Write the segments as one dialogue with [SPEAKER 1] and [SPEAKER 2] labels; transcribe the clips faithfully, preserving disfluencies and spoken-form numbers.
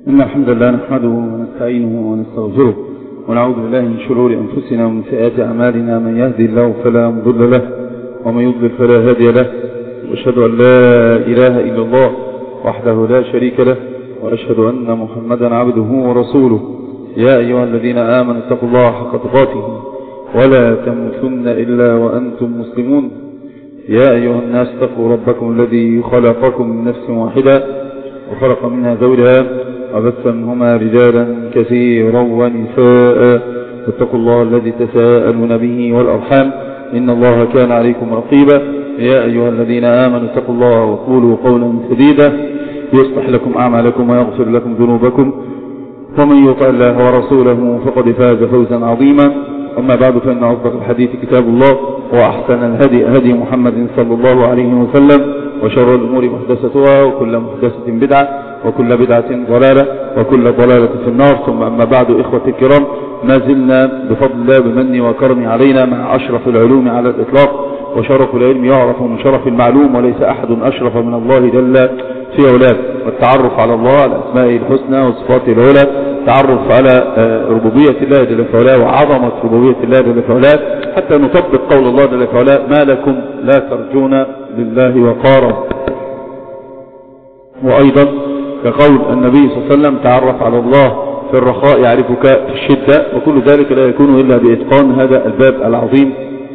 [SPEAKER 1] إن الحمد لله نحمده ونستعينه ونستغفره ونعوذ بالله من شرور أنفسنا ومن سيئات أعمالنا. من يهدي الله فلا مضل له ومن يضلل فلا هادي له، وأشهد أن لا إله إلا الله وحده لا شريك له، وأشهد أن محمدا عبده ورسوله. يا أيها الذين آمنوا اتقوا الله حق تقاته ولا تموتن إلا وأنتم مسلمون. يا أيها الناس اتقوا ربكم الذي خلقكم من نفس واحدة وخلق منها زوجها وبث منهما رجالا كثيرا ونساء، واتقوا الله الذي تساءلون به والأرحام إن الله كان عليكم رقيبا. يا أيها الذين آمنوا اتقوا الله وقولوا قولا سديدا يصلح لكم أعمالكم ويغفر لكم ذنوبكم، ومن يطع الله ورسوله فقد فاز فوزا عظيما. أما بعد، فإن أصدق الحديث كتاب الله، وأحسن الهدي هدي محمد صلى الله عليه وسلم، وشر الأمور محدثتها، وكل محدثة بدعة، وكل بدعة ضلالة، وكل ضلالة في النار. ثم أما بعد، إخوة الكرام، ما زلنا بفضل الله بمني وكرمي علينا مع أشرف العلوم على الإطلاق، وشرف العلم يعرف من شرف المعلوم، وليس أحد أشرف من الله جل في علاه. والتعرف على الله، على أسمائه الحسنى وصفاته العلى، تعرف على ربوبية الله جل في علاه وعظمة ربوبية الله جل في علاه، حتى نطبق قول الله جل في علاه: ما لكم لا ترجون لله وقارا. وأيضا كقول النبي صلى الله عليه وسلم: تعرف على الله في الرخاء يعرفك في الشدة. وكل ذلك لا يكون إلا بإتقان هذا الباب العظيم،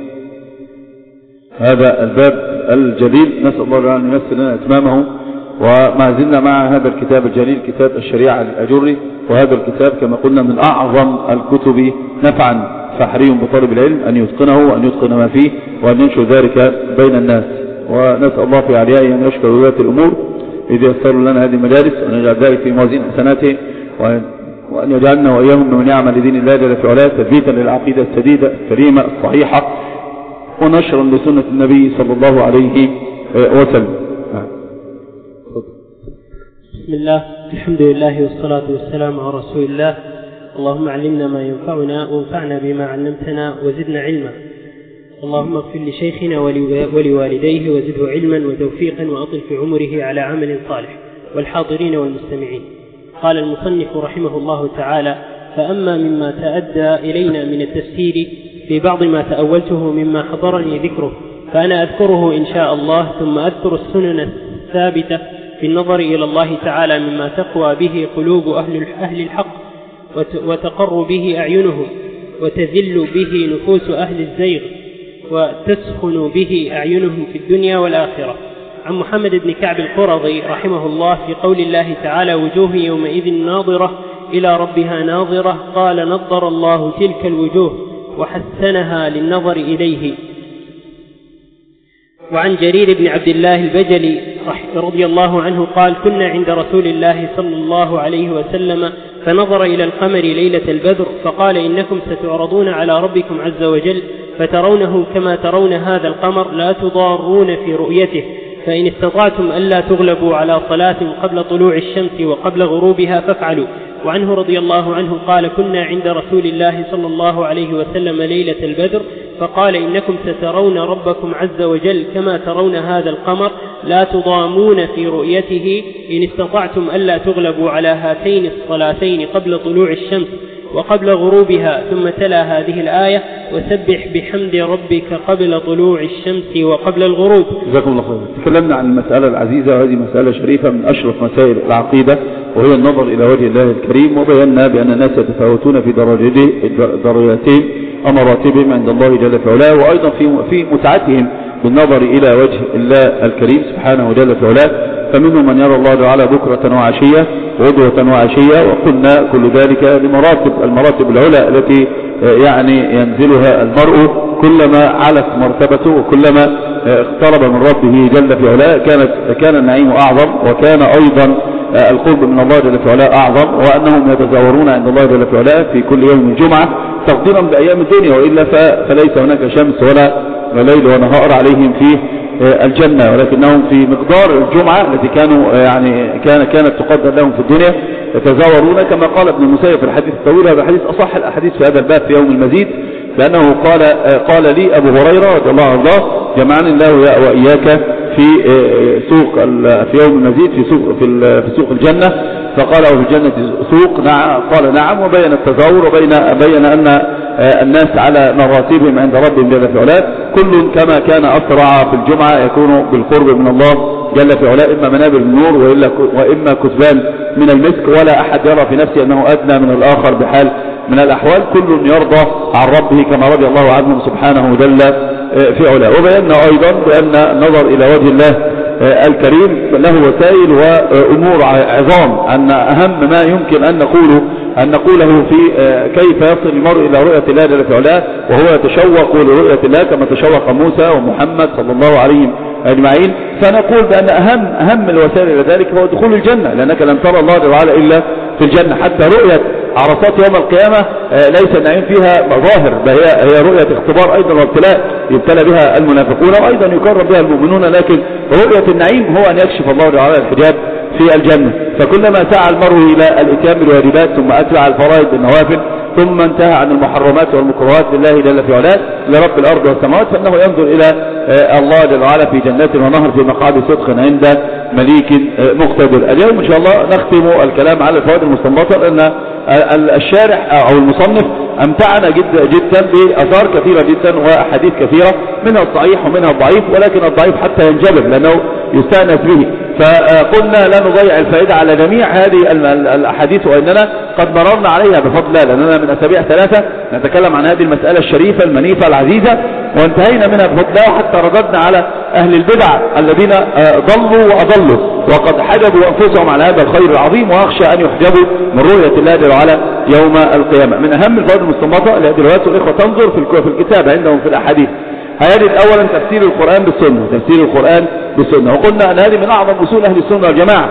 [SPEAKER 1] هذا الباب الجليل. نسأل الله أن يمثل لنا إتمامه. وما زلنا مع هذا الكتاب الجليل، كتاب الشريعة للأجري. وهذا الكتاب كما قلنا من أعظم الكتب نفعا، فحري بطالب العلم أن يتقنه وأن يتقن ما فيه وأن ينشر ذلك بين الناس. ونسأل الله في عليائه أن يشكر ولاة الأمور إذ يسر لنا هذه المجالس، وأن يجعل ذلك في موازين حسناته، وأن يجعلنا وإياهم من يعمل لدين الله جل في علاه تثبيتا للعقيدة السديدة السليمة الصحيحة، ونشرا لسنة النبي صلى الله عليه وسلم.
[SPEAKER 2] بسم الله، الحمد لله والصلاة والسلام على رسول الله. اللهم علمنا ما ينفعنا وانفعنا بما علمتنا وزدنا علما. اللهم اغفر لشيخنا ولوالديه وزده علما وتوفيقا وأطل في عمره على عمل صالح، والحاضرين والمستمعين. قال المصنف رحمه الله تعالى: فأما مما تأدى إلينا من التفسير في بعض ما تأولته مما حضرني ذكره فأنا أذكره إن شاء الله، ثم أذكر السنن الثابتة في النظر إلى الله تعالى مما تقوى به قلوب أهل الحق وتقر به أعينهم وتذل به نفوس أهل الزيغ وتسخن به أعينهم في الدنيا والآخرة. عن محمد بن كعب القرظي رحمه الله في قول الله تعالى: وجوه يومئذ ناظرة إلى ربها ناظرة، قال: نضر الله تلك الوجوه وحسنها للنظر إليه. وعن جرير بن عبد الله البجلي رضي الله عنه قال: كنا عند رسول الله صلى الله عليه وسلم فنظر إلى القمر ليلة البدر فقال: إنكم ستعرضون على ربكم عز وجل فترونه كما ترون هذا القمر، لا تضارون في رؤيته، فإن استطعتم ألا تغلبوا على صلاة قبل طلوع الشمس وقبل غروبها فافعلوا. وعنه رضي الله عنه قال: كنا عند رسول الله صلى الله عليه وسلم ليلة البدر فقال: إنكم سترون ربكم عز وجل كما ترون هذا القمر، لا تضامون في رؤيته، إن استطعتم ألا تغلبوا على هاتين الصلاتين قبل طلوع الشمس وقبل غروبها. ثم تلا هذه الآية: وسبح بحمد ربك قبل طلوع الشمس وقبل الغروب.
[SPEAKER 1] جزاكم الله خير. تكلمنا عن المسألة العزيزة، وهذه مسألة شريفة من أشرف مسائل العقيدة، وهي النظر إلى وجه الله الكريم. وبينا بأن الناس يتفاوتون في درجاتهم ومراتبهم عند الله جل في علاه، وأيضا في في متعتهم بالنظر إلى وجه الله الكريم سبحانه جل في علاه. فمنهم من يرى الله تعالى بكرة وعشية وغدوة وعشية، وقلنا كل ذلك لمراتب المراتب العلى التي يعني ينزلها المرء كلما علت مرتبته وكلما اقترب من ربه جل في علاه كانت كان النعيم أعظم، وكان أيضا القرب من الله جل في علاه أعظم، وأنهم يتزاورون عند الله جل في علاه في كل يوم جمعة تقديرا بأيام الدنيا، وإلا فليس هناك شمس ولا ليل ونهار عليهم في الجنة، ولكنهم في مقدار الجمعة التي كانوا يعني كان كانت تقدر لهم في الدنيا يتزاورون. كما قال ابن المسيب في الحديث الطويل، هذا حديث أصح الأحاديث في هذا الباب في يوم المزيد، لأنه قال قال لي أبو هريرة رضي الله عنه: جمعني الله وإياك في سوق في يوم المزيد في سوق في في سوق الجنة، فقال في الجنة سوق، نعم قال نعم، وبين التزاور وبين بين أن الناس على مراتبهم عند ربهم جل في علاه، كل كما كان أسرع في الجمعة يكون بالقرب من الله جل في علاه، إما منابر النور وإلا وإما كثبان من المسك، ولا أحد يرى في نفسه أنه أدنى من الآخر بحال من الأحوال، كل يرضى عن ربه كما رضي الله عنه سبحانه جل في علاه. وبينا أيضا بأن النظر إلى وجه الله الكريم له وسائل وأمور عظام، أن أهم ما يمكن أن نقوله أن نقوله في كيف يصل المرء إلى رؤية الله جل في علاه، وهو يتشوق لرؤية الله كما تشوق موسى ومحمد صلى الله عليه أجمعين. فنقول بأن أهم أهم الوسائل إلى ذلك هو دخول الجنة، لأنك لن ترى الله جل وعلا إلا في الجنة. حتى رؤية عرصات يوم القيامة ليس النعيم فيها ظاهر، بل هي هي رؤية اختبار أيضا وابتلاء يبتلى بها المنافقون وأيضا يكرم بها المؤمنون، لكن رؤية النعيم هو أن يكشف الله جل وعلا الحجاب في الجنة. فكلما سعى المرء إلى الإتيان بالواجبات ثم أتبع الفرائض بالنوافل ثم انتهى عن المحرمات والمكروهات لله جل في علاه لرب الأرض والسماوات، فإنه ينظر إلى الله جل وعلا في جنات ونهر في مقعد صدق عند مليك مقتدر. اليوم إن شاء الله نختم الكلام على الفوائد المستنبطة، لأن الشارح أو المصنف أمتعنا جدا جدا بأثار كثيرة جدا وأحاديث كثيرة، منها الصحيح ومنها الضعيف، ولكن الضعيف حتى ينجبر لأنه يستأنس به. فقلنا لا نضيع الفائدة على جميع هذه الأحاديث، وإننا قد مررنا عليها بفضل الله، لأننا من أسابيع ثلاثة نتكلم عن هذه المسألة الشريفة المنيفة العزيزة وانتهينا منها بفضل الله، حتى رددنا على أهل البدع الذين ضلوا وأضلوا وقد حجبوا أنفسهم على هذا الخير العظيم، وأخشى أن يحجبوا من رؤية الله جل وعلا يوم القيامة. من أهم الفوائد المستنبطة التي روايته الإخوة تنظر في الكتاب عندهم في الأحاديث، هذه أولا تفسير القرآن بالسنة، تفسير القرآن بالسنة، وقلنا أن هذه من أعظم أصول أهل السنة والجماعة.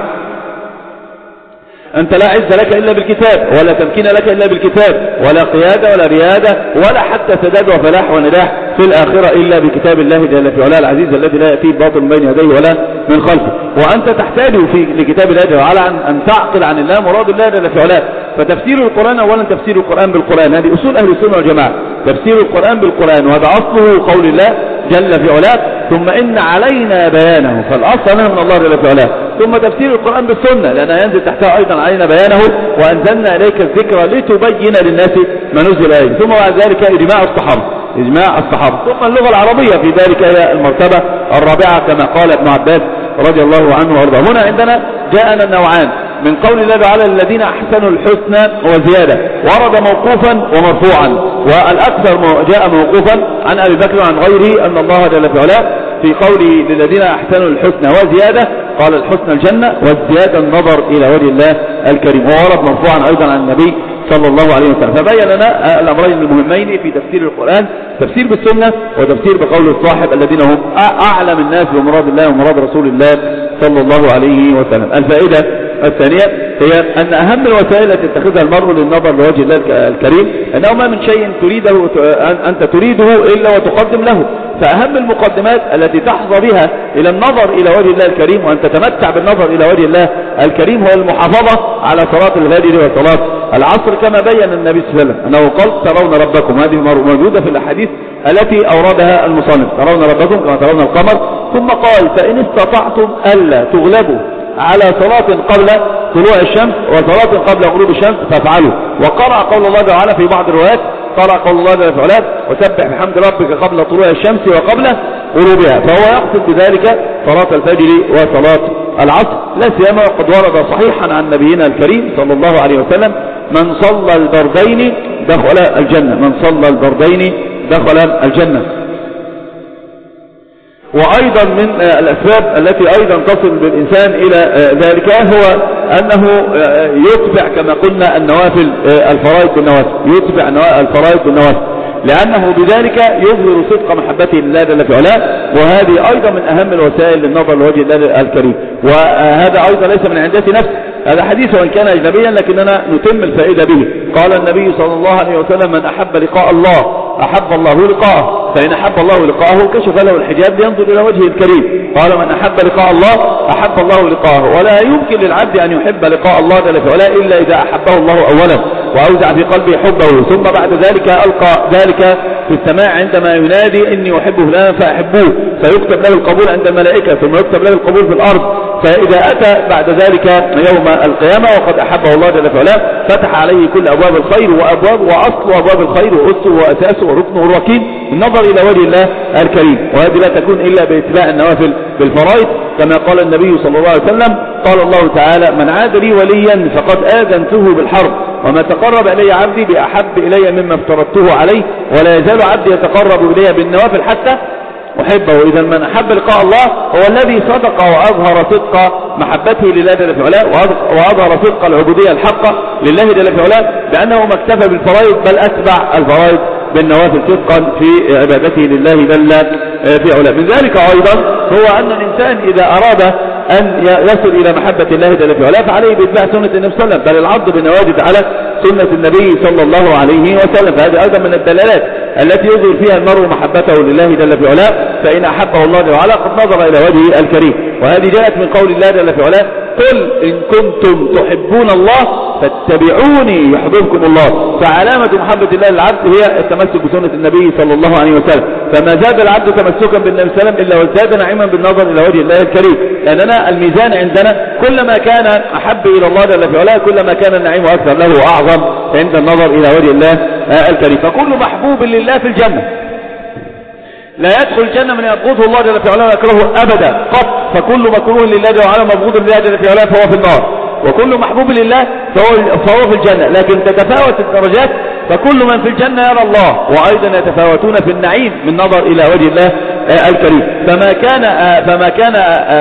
[SPEAKER 1] أنت لا عز لك إلا بالكتاب، ولا تمكين لك إلا بالكتاب، ولا قيادة ولا ريادة ولا حتى سداد وفلاح ونجاح في الآخرة إلا بكتاب الله جل في علاه العزيز الذي لا يأتيه باطل من بين يديه ولا من خلفه. وأنت تحتاج في لكتاب الله جل وعلا أن تعقل عن الله مراد الله جل في علاه. فتفسير القرآن أولا تفسير القرآن بالقرآن، هذه أصول أهل السنة والجماعة، تفسير القرآن بالقرآن، وهذا أصله قول الله جل في علاه ثم إن علينا بيانه، فالأصل أنه من الله جل في علاه. ثم تفسير القرآن بالسنة لأنه ينزل تحتها أيضا علينا بيانه وأنزلنا إليك الذكر لتبين للناس ما نزل إليه. ثم بعد ذلك إجماع الصحابة، إجماع الصحابة. ثم اللغة العربية في ذلك هي المرتبة الرابعة كما قال ابن عباس رضي الله عنه وارضاه. هنا عندنا جاءنا النوعان من قول الله تعالى الذين أحسنوا الحسنى وزيادة، ورد موقوفا ومرفوعا، والأكثر جاء موقوفا عن أبي بكر وعن غيره أن الله جل في علاه في قوله للذين أحسنوا الحسنى وزيادة قال الحسنى الجنة والزيادة النظر إلى وجه الله الكريم، وورد مرفوعا أيضا عن النبي صلى الله عليه وسلم. فبين لنا الأمرين المهمين في تفسير القرآن، تفسير بالسنة وتفسير بقول الصاحب الذين هم أعلم الناس بمراد الله ومراد رسول الله صلى الله عليه وسلم. الفائدة الثانية هي أن أهم الوسائل التي يتخذها المرء للنظر لوجه الله الكريم أنه ما من شيء تريده أنت تريده إلا وتقدم له. فأهم المقدمات التي تحظى بها إلى النظر إلى وجه الله الكريم وأن تتمتع بالنظر إلى وجه الله الكريم هو المحافظة على صلاة الفجر وصلاة العصر، كما بين النبي صلى الله عليه وسلم أنه قال ترون ربكم، هذه موجودة في الأحاديث التي أوردها المصنف، ترون ربكم كما ترون القمر. ثم قال فإن استطعتم ألا تغلبوا على صلاة قبل طلوع الشمس وصلاة قبل غروب الشمس فافعلوا. وقرأ قول الله تعالى في بعض الروايات، قرأ قول الله جل وعلا وسبح بحمد ربك قبل طلوع الشمس وقبل غروبها، فهو يقصد بذلك صلاة الفجر وصلاة العصر، لا سيما وقد ورد صحيحا عن نبينا الكريم صلى الله عليه وسلم من صلى البردين دخل الجنة، من صلى البردين دخل الجنة. وأيضا من الأسباب التي أيضا تصل بالإنسان إلى ذلك هو أنه يتبع كما قلنا النوافل الفرائض بالنوافل، يتبع الفرائض بالنوافل، لأنه بذلك يظهر صدق محبته لله جل في علاه، وهذه أيضا من أهم الوسائل للنظر لوجه الله الكريم. وهذا أيضا ليس من عندة نفس، هذا حديث وإن كان أجنبيا لكننا نتم الفائدة به. قال النبي صلى الله عليه وسلم من أحب لقاء الله أحب الله لقاءه، فإن أحب الله لقاءه كشف له الحجاب لينظر إلى وجهه الكريم. قال من أحب لقاء الله أحب الله لقاءه، ولا يمكن للعبد أن يحب لقاء الله جل في علاه إلا إذا أحبه الله أولا وأوزع في قلبه حبه، ثم بعد ذلك ألقى ذلك في السماء عندما ينادي إني أحب فلانا فأحبوه، فيكتب له القبول عند الملائكة، ثم يكتب له القبول في الأرض. فإذا أتى بعد ذلك يوم القيامة وقد أحبه الله جل وعلا فتح عليه كل أبواب الخير، وأبواب وأصل أبواب الخير وأسه وأساسه وركنه الركين النظر إلى وجه الله الكريم. وهذه لا تكون إلا باتباع النوافل بالفرائض، كما قال النبي صلى الله عليه وسلم قال الله تعالى من عاد لي وليا فقد آذنته بالحرب، وما تقرب إلي عبدي بأحب إلي مما افترضته عليه، ولا يزال عبدي يتقرب إلي بالنوافل حتى أحبه. إذا من أحب لقاء الله هو الذي صدق وأظهر صدق محبته لله جل وعلا، وأظهر صدق العبودية الحقة لله جل وعلا، بأنه ما اكتفى بالفرائض بل أتبع الفرائض بالنوافل صدقا في عبادته لله جل في علا. من ذلك أيضا هو أن الإنسان إذا أراد أن يصل إلى محبة الله جل في علاه فعليه بإتباع سنة النبي صلى الله عليه وسلم، بل العض بالنواجذ على سنة النبي صلى الله عليه وسلم. فهذه أيضا من الدلالات التي يظهر فيها المرء محبته لله جل في علاه، فإن أحبه الله جل وعلا قد نظر إلى وجهه الكريم. وهذه جاءت من قول الله جل في علاه قل إن كنتم تحبون الله فاتبعوني يحببكم الله. فعلامة محبة الله للعبد هي التمسك بسنة النبي صلى الله عليه وسلم. فما زاد العبد تمسكا بالنبي صلى الله عليه وسلم إلا وازداد نعيما بالنظر إلى وجه الله الكريم، لأننا الميزان عندنا كلما كان أحب إلى الله جل في علاه كلما كان النعيم أكثر له وأعظم عند النظر إلى وجه الله الكريم. فكل محبوب لله في الجنة لا يدخل الجنة من يبغضه الله جل في علاه ويكرهه أبدا قط، فكل مكروه لله جل وعلا مبغوض لله جل في علاه فهو في النار، وكل محبوب لله فهو, فهو في الجنة. لكن تتفاوت الدرجات، فكل من في الجنة يرى الله، وأيضا يتفاوتون في النعيم من نظر إلى وجه الله الكريم. فما كان فما كان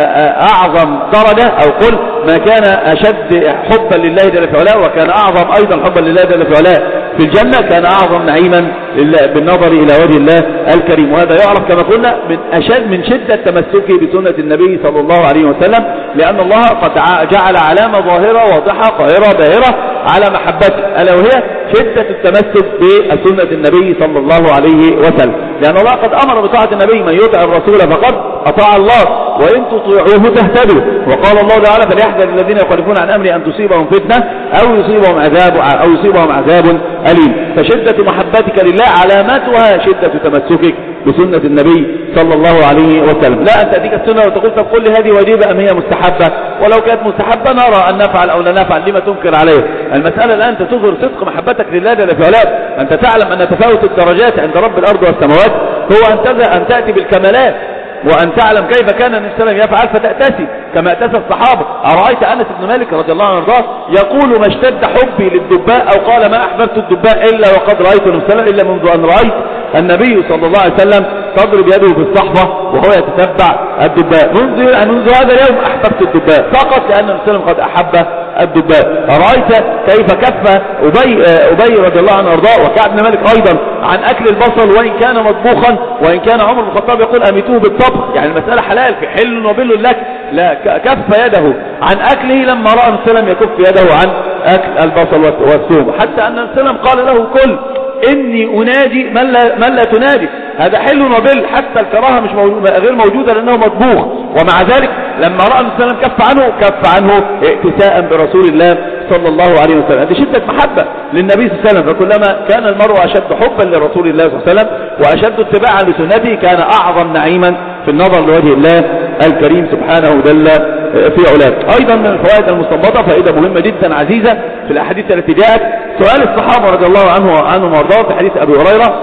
[SPEAKER 1] أعظم درجة أو قل ما كان أشد حبا لله جل في علاه وكان أعظم أيضا حبا لله جل في علاه في الجنة كان أعظم نعيما بالنظر إلى وجه الله الكريم. وهذا يعرف كما قلنا من أشد من شدة تمسكه بسنة النبي صلى الله عليه وسلم، لأن الله قد جعل علامة ظاهرة واضحة قاهرة باهرة على محبته، ألا وهي شدة التمسك بسنة النبي صلى الله عليه وسلم، لأن الله قد أمر بطاعة النبي من يطع الرسول فقد أطاع الله وإن تطيعوه تهتدوا. وقال الله تعالى فليحذر الذين يخالفون عن أمره أن تصيبهم فتنة أو يصيبهم عذاب أو يصيبهم عذاب أليم. فشدة محبتك لله علاماتها شدة تمسكك بسنة النبي صلى الله عليه وسلم. لا أن تأتيك السنة وتقول طب قل لي هذه واجبة أم هي مستحبة، ولو كانت مستحبة نرى أن نفعل أو لا نفعل، لما تنكر عليه؟ المسألة الآن تظهر صدق محبتك لله جل في علاه. أنت تعلم أن تفاوت الدرجات عند رب الأرض والسماوات هو أن تأتي بالكمالات، وأن تعلم كيف كان النبي صلى الله عليه وسلم يفعل فتأتسي كما أتسى الصحابة. أرأيت أنس بن مالك رضي الله عنه وارضاه يقول ما اشتد حبي للدباء أو قال ما أحببت الدباء إلا وقد رأيت النبي صلى الله عليه وسلم إلا منذ أن رأيت النبي صلى الله عليه وسلم تضرب يده في الصحفة وهو يتتبع الدباء. منذ منذ هذا اليوم أحببت الدباء فقط لأن النبي صلى الله عليه وسلم قد أحب الدباء. أرأيت كيف كف أبي, أبي رضي الله عنه وارضاه وكعب بن مالك أيضا عن أكل البصل وإن كان مطبوخا، وإن كان عمر بن الخطاب يقول أميتوه بالطبخ، يعني المسألة حلال في حل وبل لك، لا كف يده عن أكله لما رأى النبي صلى الله عليه وسلم يكف يده عن أكل البصل والثوم، حتى أن النبي صلى الله عليه وسلم قال له كل إني أناجي من لا, من لا تناجي. هذا حل وبل، حتى الكراهة مش موجود غير موجودة لأنه مطبوخ، ومع ذلك لما رأى النبي صلى الله عليه وسلم كف عنه كف عنه ائتساء برسول الله صلى الله عليه وسلم. هذه شدة محبة للنبي صلى الله عليه وسلم. فكلما كان المرء أشد حبا لرسول الله صلى الله عليه وسلم وأشد اتباعا لسنته كان أعظم نعيما في النظر لوجه الله الكريم سبحانه جل في علاه. أيضا من الفوائد المستنبطة فائدة مهمة جدا عزيزة في الأحاديث التي جاءت سؤال الصحابة رضي الله عنه عنهم وارضاهم في حديث أبي هريرة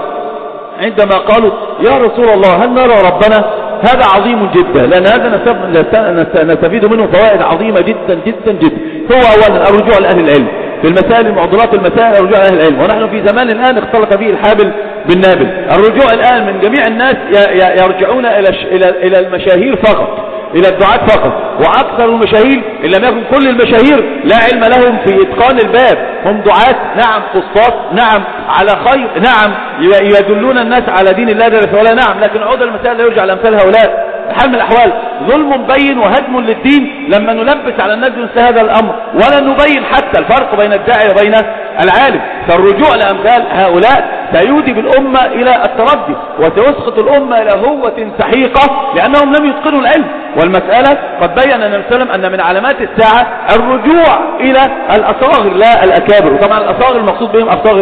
[SPEAKER 1] عندما قالوا يا رسول الله هل نرى ربنا؟ هذا عظيم جدا، لأن هذا نستفيد منه فوائد عظيمة جدا جدا جدا. هو أولا الرجوع لأهل العلم في المسائل المعضلات المسائل، الرجوع لأهل العلم، ونحن في زمان الآن اختلط فيه الحابل بالنابل. الرجوع الآن من جميع الناس يرجعون إلى المشاهير فقط، إلى الدعاة فقط، وأكثر المشاهير إن لم يكن كل المشاهير لا علم لهم في إتقان الباب. هم دعاة نعم، قصاص نعم، على خير نعم، يدلون الناس على دين الله جل وعلا نعم، لكن عود المسائل لا يرجع لأمثال هؤلاء. حال من الأحوال ظلم بين وهدم للدين لما نلبس على الناس مثل هذا الأمر، ولا نبين حتى الفرق بين الداعي وبين العالم. فالرجوع لأمثال هؤلاء سيودي بالأمة إلى التردي، وسيسقط الأمة إلى هوة سحيقة لأنهم لم يتقنوا العلم. والمسألة قد بين النبي صلى الله عليه وسلم أن من علامات الساعة الرجوع إلى الأصاغر لا الأكابر. وطبعا الأصاغر المقصود بهم أصاغر إيش؟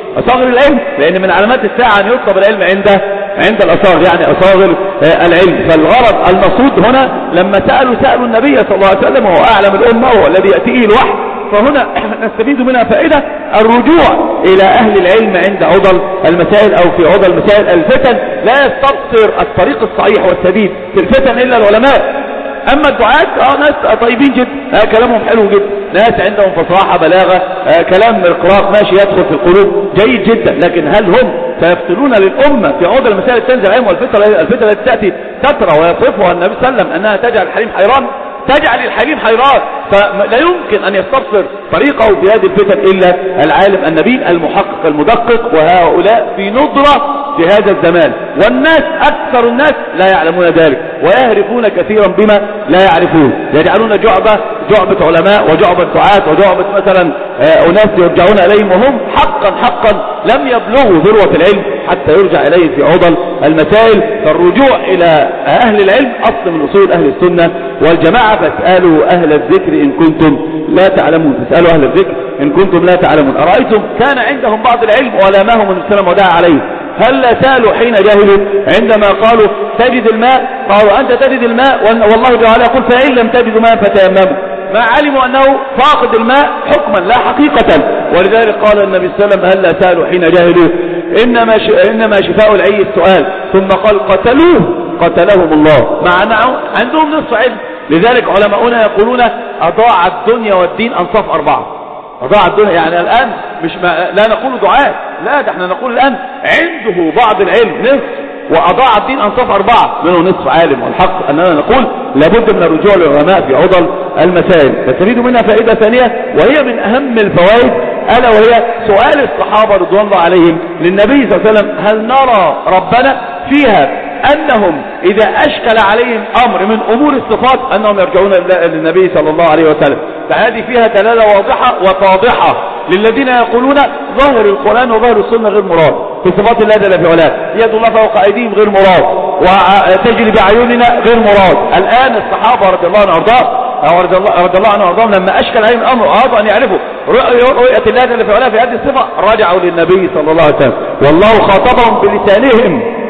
[SPEAKER 1] أصاغر العلم، لأن من علامات الساعة أن يطلب العلم عند عند الأصاغر، يعني أصاغر العلم. فالغرض المقصود هنا لما سألوا سألوا النبي صلى الله عليه وسلم وهو أعلم الأمة وهو الذي يأتيه الوحي، فهنا نستفيد منها فائدة الرجوع إلى أهل العلم عند عضل المسائل أو في عضل مسائل الفتن. لا يستبصر الطريق الصحيح والسديد في الفتن إلا العلماء. أما الدعاة اه ناس طيبين جدا، آه كلامهم حلو جدا، ناس عندهم فصاحة بلاغة، آه كلام إقراء ماشي يدخل في القلوب جيد جدا، لكن هل هم سيفتنون للأمة في عضل المسائل تنزل العلم والفتن الفتن التي تأتي تترى ويصفها النبي صلى الله عليه وسلم أنها تجعل الحريم حيران؟ تجعل الحريم حيران. فلا يمكن أن يستبصر طريقه في هذه الفتن إلا العالم النبيل المحقق المدقق، وهؤلاء في ندرة في هذا الزمان، والناس أكثر الناس لا يعلمون ذلك ويهرفون كثيرا بما لا يعرفون، يجعلون جعبة جعبة علماء وجعبة دعاة وجعبة مثلا أناس يرجعون إليهم وهم حقا حقا لم يبلغوا ذروة العلم حتى يرجع إليه في عضل المسائل. فالرجوع إلى أهل العلم أصل من أصول أهل السنة والجماعة. فاسألوا أهل الذكر إن كنتم لا تعلمون، فاسألوا أهل الذكر إن كنتم لا تعلمون. أرأيتم كان عندهم بعض العلم ولامهم النبي صلى الله عليه وسلم ودعا عليه، هل لا سالوا حين جاهلوا عندما قالوا تجد الماء؟ قالوا أنت تجد الماء والله تعالى يقول فإن لم تجدوا ماء فتيمموا، ما علموا أنه فاقد الماء حكما لا حقيقة. ولذلك قال النبي صلى الله عليه وسلم هل لا سالوا حين جاهلوا إنما, إنما شفاء العي السؤال، ثم قال قتلوه قتلهم الله، مع أنه عندهم نصف علم. لذلك علماؤنا يقولون أضاع الدنيا والدين أنصاف أربعة. أضاع الدنيا يعني الآن مش ما لا نقول دعاء، لا ده احنا نقول الآن عنده بعض العلم نصف، وأضاع الدين أنصاف أربعة منه نصف عالم. والحق أننا نقول لابد من الرجوع للعلماء في عضل المسائل. نستفيد منها فائدة ثانية وهي من أهم الفوائد، ألا وهي سؤال الصحابة رضوان الله عليهم للنبي صلى الله عليه وسلم هل نرى ربنا؟ فيها أنهم إذا أشكل عليهم أمر من أمور الصفات أنهم يرجعون للنبي صلى الله عليه وسلم. فهذه فيها دلالة واضحة وواضحة للذين يقولون ظاهر القرآن وظاهر السنة غير مراد في صفات الله جل في علاه، يد الله فوق أيديهم غير مراد، وتجري بعيوننا غير مراد. الآن الصحابة رضي الله عنهم وارضاهم رضي الله عنهم وارضاهم لما أشكل عليهم الأمر أرادوا أن يعرفوا رؤية الله جل في علاه في هذه الصفة رجعوا للنبي صلى الله عليه وسلم، والله خاطبهم بلسانهم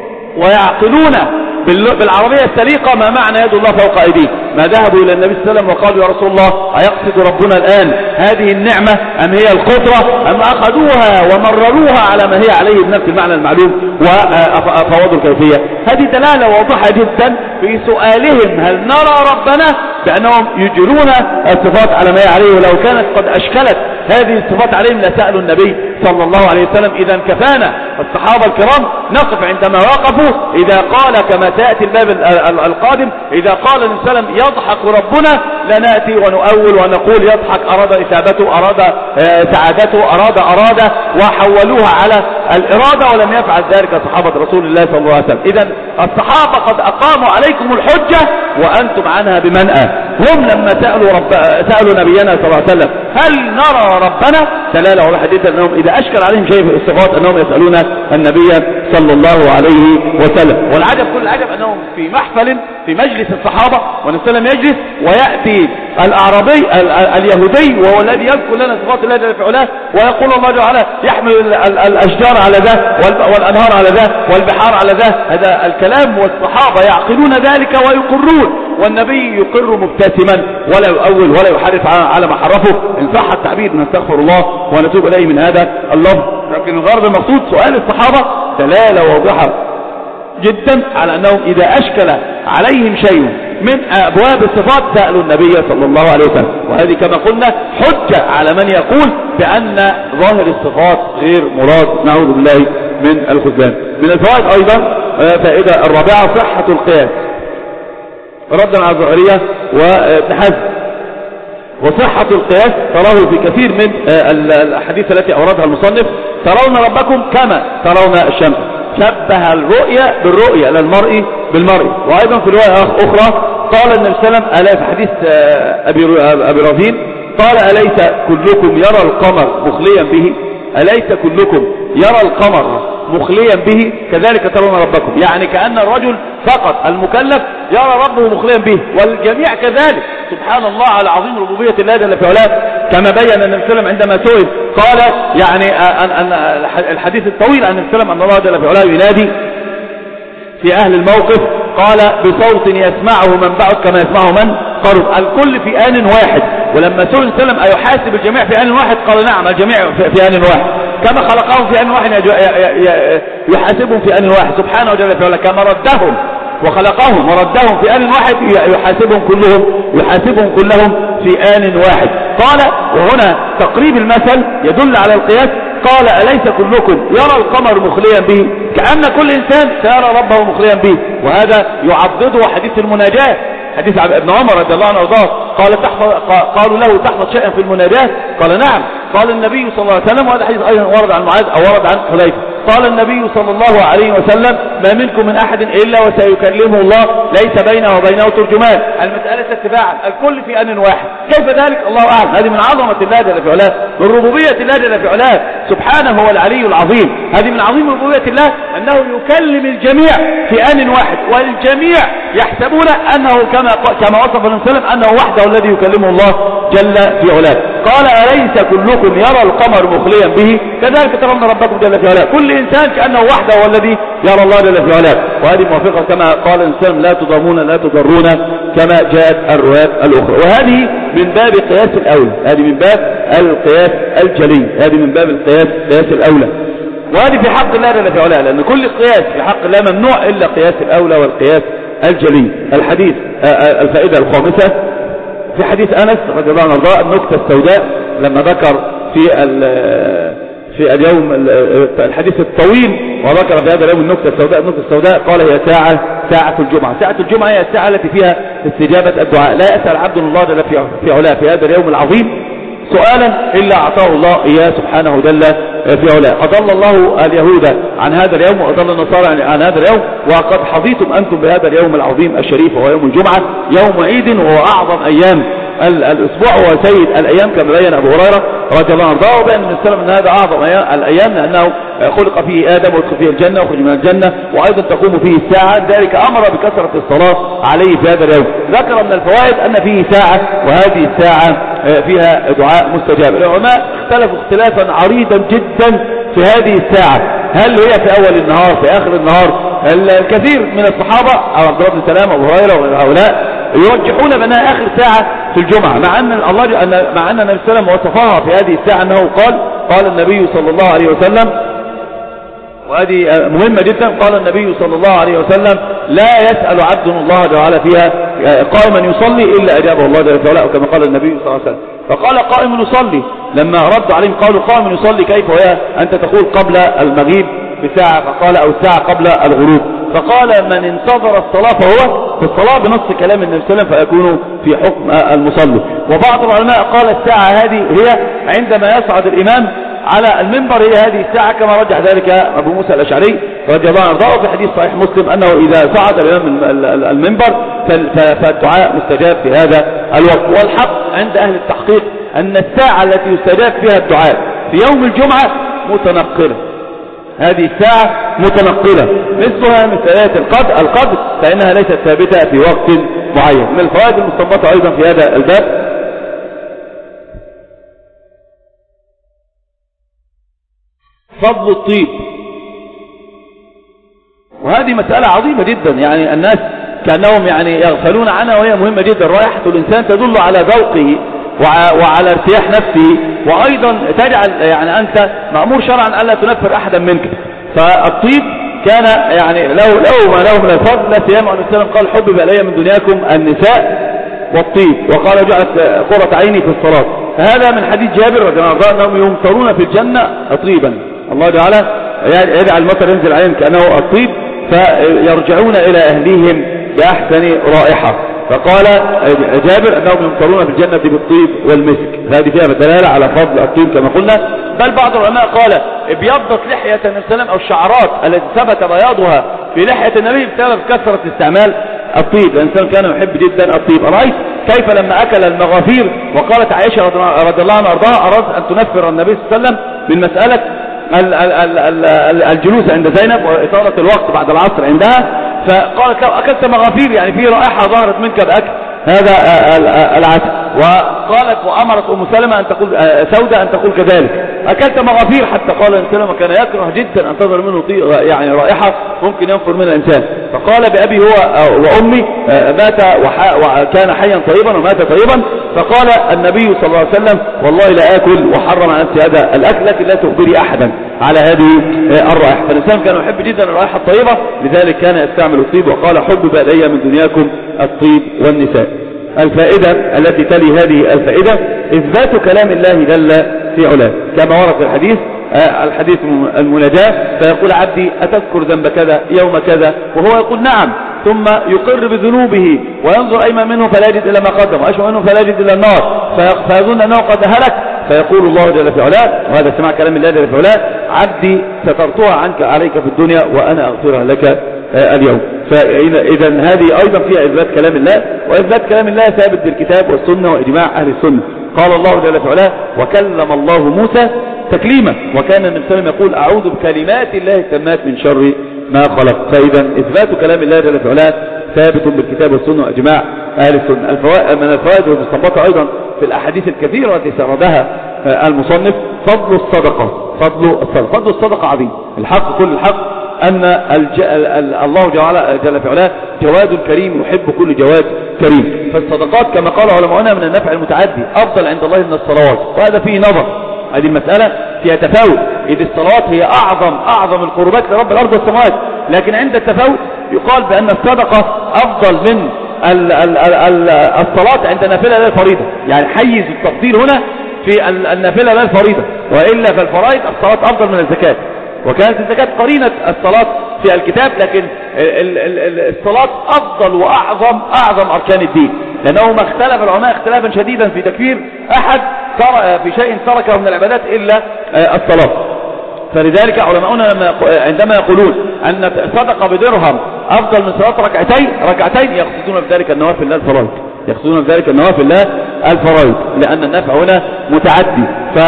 [SPEAKER 1] ويعقلون بالعربية السليقة ما معنى يد الله فوق أيديه. ما ذهبوا إلى النبي صلى الله عليه وسلم وقالوا يا رسول الله أيقصد ربنا الآن هذه النعمة أم هي القدرة، أم أخذوها ومرروها على ما هي عليه بنفس المعنى المعلوم وفوضوا الكيفية. هذه دلالة واضحة جدا في سؤالهم هل نرى ربنا، بأنهم يجرون الصفات على ما هي عليه. ولو كانت قد أشكلت هذه الصفات عليهم لسألوا النبي صلى الله عليه وسلم. إذا كفانا الصحابة الكرام نقف عندما وقفوا إذا قال كما تأتي الباب القادم إذا قال النبي صلى الله عليه وسلم يضحك ربنا لنأتي ونؤول ونقول يضحك أراد إثابته أراد سعادته أراد أراد وحولوها على الإرادة، ولم يفعل ذلك صحابة رسول الله صلى الله عليه وسلم. إذا الصحابة قد أقاموا عليكم الحجة وأنتم عنها بمنأى. هم لما سألوا, رب... سألوا نبينا صلى الله عليه وسلم هل نرى ربنا، دلالة واضحة جدا أنهم إذا أشكل عليهم شيء في الصفات أنهم يسألون النبي صلى الله عليه وسلم. والعجب كل العجب أنهم في محفل في مجلس الصحابة ونسلم يجلس ويأتي الأعرابي اليهودي وهو الذي يذكر لنا صفات الله جل في علاه ويقول الله تعالى يحمل الأشجار على ذا والأنهار على ذا والبحار على ذا. هذا الكلام والصحابة يعقلون ذلك ويقرون، والنبي يقر مبتسما ولا يؤول ولا يحرف على ما حرفه إن صح التعبير. نستغفر الله ونتوب إليه من هذا اللفظ. لكن الغرض المقصود سؤال الصحابة دلالة واضحة جدا على أنهم إذا أشكل عليهم شيء من أبواب الصفات سألوا النبي صلى الله عليه وسلم. وهذه كما قلنا حجة على من يقول بأن ظاهر الصفات غير مراد، نعوذ بالله من الخذلان. من الفوائد أيضا فائدة الرابعة صحة القياس ردا على الظاهرية وابن حزم. وصحة القياس تراه في كثير من الأحاديث التي أوردها المصنف ترون ربكم كما ترون الشمس، شبه الرؤية بالرؤية للمرء بالمرء. وأيضا في رواية أخرى قال النبي صلى الله عليه وسلم ألا في حديث أبي رزين قال أليس كلكم يرى القمر مخليا به، أليس كلكم يرى القمر
[SPEAKER 3] مخليا به كذلك ترون ربكم. يعني كأن الرجل فقط المكلف يرى ربه مخليا به، والجميع كذلك. سبحان الله على عظيم ربوبية الله جل في علاه، كما بين النبي صلى الله عليه وسلم عندما سئل قال يعني أن الحديث الطويل عن النبي صلى الله عليه وسلم أن الله جل في علاه ينادي في أهل الموقف قال بصوت يسمعه من بعد كما يسمعه من قرب، الكل في آن واحد. ولما سئل النبي صلى الله عليه وسلم أيحاسب الجميع في آن واحد قال نعم الجميع في آن واحد، كما خلقهم في آن واحد يحاسبهم في آن واحد سبحانه وجل في علاه، كما ردهم وخلقهم وردهم في آن واحد يحاسبهم كلهم يحاسبهم كلهم في آن واحد. قال وهنا تقريب المثل يدل على القياس، قال أليس كلكم يرى القمر مخليا به، كأن كل إنسان سيرى ربه مخليا به. وهذا يعضده حديث المناجاة، حديث ابن عمر رضي الله عنه وارضاه قال تحفظ قالوا له تحفظ شيئا في المناجاة قال نعم. قال النبي صلى الله عليه وسلم، وهذا حديث أيضا ورد عن معاذ أو ورد عن حذيفة، قال النبي صلى الله عليه وسلم ما منكم من أحد إلا وسيكلمه الله ليس بينه وبينه ترجمان. المسألة اتباعا، الكل في آن واحد. كيف ذلك؟ الله أعلم. هذه من عظمة الله جل في علاه، من ربوبية الله جل في علاه سبحانه هو العلي العظيم. هذه من عظيم ربوبية الله أنه يكلم الجميع في آن واحد، والجميع يحسبون أنه كما كما وصف النبي صلى الله عليه وسلم أنه وحده الذي يكلمه الله جل في علاه. قال أليس كلكم يرى القمر مخليا به كذلك ترون ربكم جل في علاه، كل إنسان كأنه وحده هو الذي يرى الله جل في علاه. وهذه موافقة كما قال الإنسان لا تضامون لا تضرون كما جاءت الروايات الأخرى. وهذه من باب قياس الأولى، هذه من باب القياس الجلي، هذه من باب القياس قياس الأولى. وهذه في حق الله جل في علاه، لأن كل قياس في حق الله ممنوع إلا قياس الأولى والقياس الجلي. الحديث الفائدة الخامسة في حديث أنس رضي الله عنه وارضاه النكتة السوداء، لما ذكر في في اليوم الحديث الطويل وذكر في هذا اليوم النكتة السوداء. النكتة السوداء قال هي ساعة ساعة الجمعة. ساعة الجمعة هي الساعة التي فيها استجابة الدعاء، لا يسأل عبد الله جل في علاه في هذا اليوم العظيم سؤالا إلا أعطاه الله إياه سبحانه جل في علاه. أضل الله اليهود عن هذا اليوم وأضل النصارى عن هذا اليوم، وقد حظيتم أنتم بهذا اليوم العظيم الشريف وهو يوم الجمعة، يوم عيد وهو أعظم أيام الأسبوع وسيد الأيام كما بين أبو هريرة رضي الله عنه وبين النبي صلى الله عليه وسلم أن هذا أعظم الأيام لأنه خلق فيه آدم ويدخل فيه الجنة ويخرج من الجنة، وأيضا تقوم فيه الساعة، ذلك أمر بكثرة الصلاة عليه في هذا اليوم. ذكر من الفوائد أن فيه ساعة، وهذه الساعة فيها دعاء مستجاب. العلماء اختلفوا اختلافا عريضا جدا في هذه الساعة، هل هي في أول النهار في آخر النهار؟ الكثير من الصحابة عبد الله بن سلام وابو هريرة وهؤلاء يرجحون بأنها آخر ساعة في الجمعة، مع أن الله مع أن النبي صلى الله عليه وسلم وصفها في هذه الساعة أنه قال قال النبي صلى الله عليه وسلم، وهذه مهمة جدا، قال النبي صلى الله عليه وسلم لا يسأل عبد الله جل وعلا فيها قائما يصلي إلا أجابه الله جل وعلا، كما قال النبي صلى الله عليه وسلم. فقال قائم يصلي، لما رد عليهم قالوا قائم يصلي كيف وهي أنت تقول قبل المغيب بساعة، فقال أو الساعة قبل الغروب، فقال من انتظر الصلاة فهو في الصلاة بنص كلام النبي صلى الله عليه وسلم فيكون في حكم المصلي. وبعض العلماء قال الساعة هذه هي عندما يصعد الإمام على المنبر، هي هذه الساعة كما رجح ذلك أبو موسى الأشعري رضي الله عنه في حديث صحيح مسلم أنه إذا صعد الإمام المنبر فالدعاء مستجاب في هذا الوقت. والحق عند أهل التحقيق أن الساعة التي يستجاب فيها الدعاء في يوم الجمعة متنقلة، هذه الساعة متنقلة مثلها مثل آية القدر القدر فإنها ليست ثابتة في وقت معين. من الفوائد المستنبطة أيضا في هذا الباب فضل الطيب، وهذه مسألة عظيمة جدا، يعني الناس كأنهم يعني يغفلون عنها وهي مهمة جدا. رائحة الإنسان تدل على ذوقه وعلى ارتياح نفسه، وأيضا تجعل يعني أنت مأمور شرعا ألا تنفر أحدا منك. فالطيب كان يعني له له ما له من الفضل، لا سيما أن السلام قال حبب إلي من دنياكم النساء والطيب، وقال جعلت قرة عيني في الصلاة. هذا من حديث جابر رضي الله عنه أنهم يمطرون في الجنة طيبا، الله تعالى يجعل المطر ينزل عليهم كأنه الطيب فيرجعون إلى أهليهم بأحسن رائحة. فقال جابر أنهم يمطرون في الجنة بالطيب والمسك، هذه فيها دلالة على فضل الطيب كما قلنا. بل بعض العلماء قال ابيضت لحية النبي صلى الله عليه وسلم أو الشعرات التي ثبت بياضها في لحية النبي بسبب كثرة استعمال الطيب، الإنسان كان يحب جدا الطيب. رأيت كيف لما أكل المغافير وقالت عائشة رضي الله عنها وارضاها أراد أن تنفر النبي صلى الله عليه وسلم من مسألة الجلوس عند زينب وإطالة الوقت بعد العصر عندها، فقالت لو أكلت مغافير يعني في رائحة ظهرت منك بأكل هذا العسل، وقالت وأمرت أم سلمة أن تقول سودة أن تقول كذلك أكلت مغافير، حتى قال أم سلمة كان يكره جدا أن تظهر منه يعني رائحة ممكن ينفر منها الإنسان، فقال بأبي هو وأمي مات وكان حيا طيبا ومات طيبا، فقال النبي صلى الله عليه وسلم والله لا آكل وحرم على نفسي هذا الأكل، لكن لا تخبري أحدا على هذه الرائحة. فالإنسان كان يحب جدا الرائحة الطيبة، لذلك كان يستعمل الطيب، وقال حبب إلي من دنياكم الطيب والنساء. الفائدة التي تلي هذه الفائدة إثبات كلام الله جل في علاه، كما ورد في الحديث الحديث المناجاة، فيقول عبدي أتذكر ذنب كذا يوم كذا، وهو يقول نعم، ثم يقر بذنوبه وينظر أيمن منه فلا يجد إلا ما قدم وأشمل منه فلا يجد إلا النار، فيظن أنه قد هلك، فيقول الله جل في علاه، وهذا سمع كلام الله جل في علاه، عبدي سترتها عنك عليك في الدنيا وأنا أغفرها لك اليوم. فإذا هذه أيضا فيها إثبات كلام الله، وإثبات كلام الله ثابت بالكتاب والسنة وإجماع أهل السنة. قال الله جل في علاه وكلم الله موسى تكليما، وكان النبي صلى الله عليه وسلم يقول أعوذ بكلمات الله التامات من شر ما خلق. فإذا إثبات كلام الله جل في علاه ثابت بالكتاب والسنة وإجماع أهل السنة. الفوائد من الفوائد والمستنبطة أيضا في الأحاديث الكثيرة التي سردها المصنف فضل الصدقة. فضل الصدقة فضل الصدقة عظيم. الحق كل الحق أن الج... الله جل في علاه جواد كريم يحب كل جواد كريم، فالصدقات كما قال علماؤنا من النفع المتعدي أفضل عند الله من الصلوات، وهذا فيه نظر. هذه المسألة فيها تفاوت، إذ الصلوات هي أعظم أعظم القربات لرب الأرض والسماوات، لكن عند التفاوت يقال بأن الصدقة أفضل من ال... ال... ال... الصلاة عند نافلة لا الفريضة، يعني حيز التفضيل هنا في النافلة لا الفريضة، وإلا فالفرائض الصلاة أفضل من الزكاة، وكانت الزكاة قرينة الصلاة في الكتاب، لكن الصلاة أفضل وأعظم أعظم أركان الدين، لأنه ما اختلف العلماء اختلافا شديدا في تكفير أحد في شيء تركه من العبادات إلا الصلاة. فلذلك علماؤنا عندما يقولون أن صدقة بدرهم أفضل من صلاة ركعتين ركعتين يقصدون بذلك النوافل لا الفرائض، يقصدون بذلك النوافل لا الفرائض، لأن النفع هنا متعدي.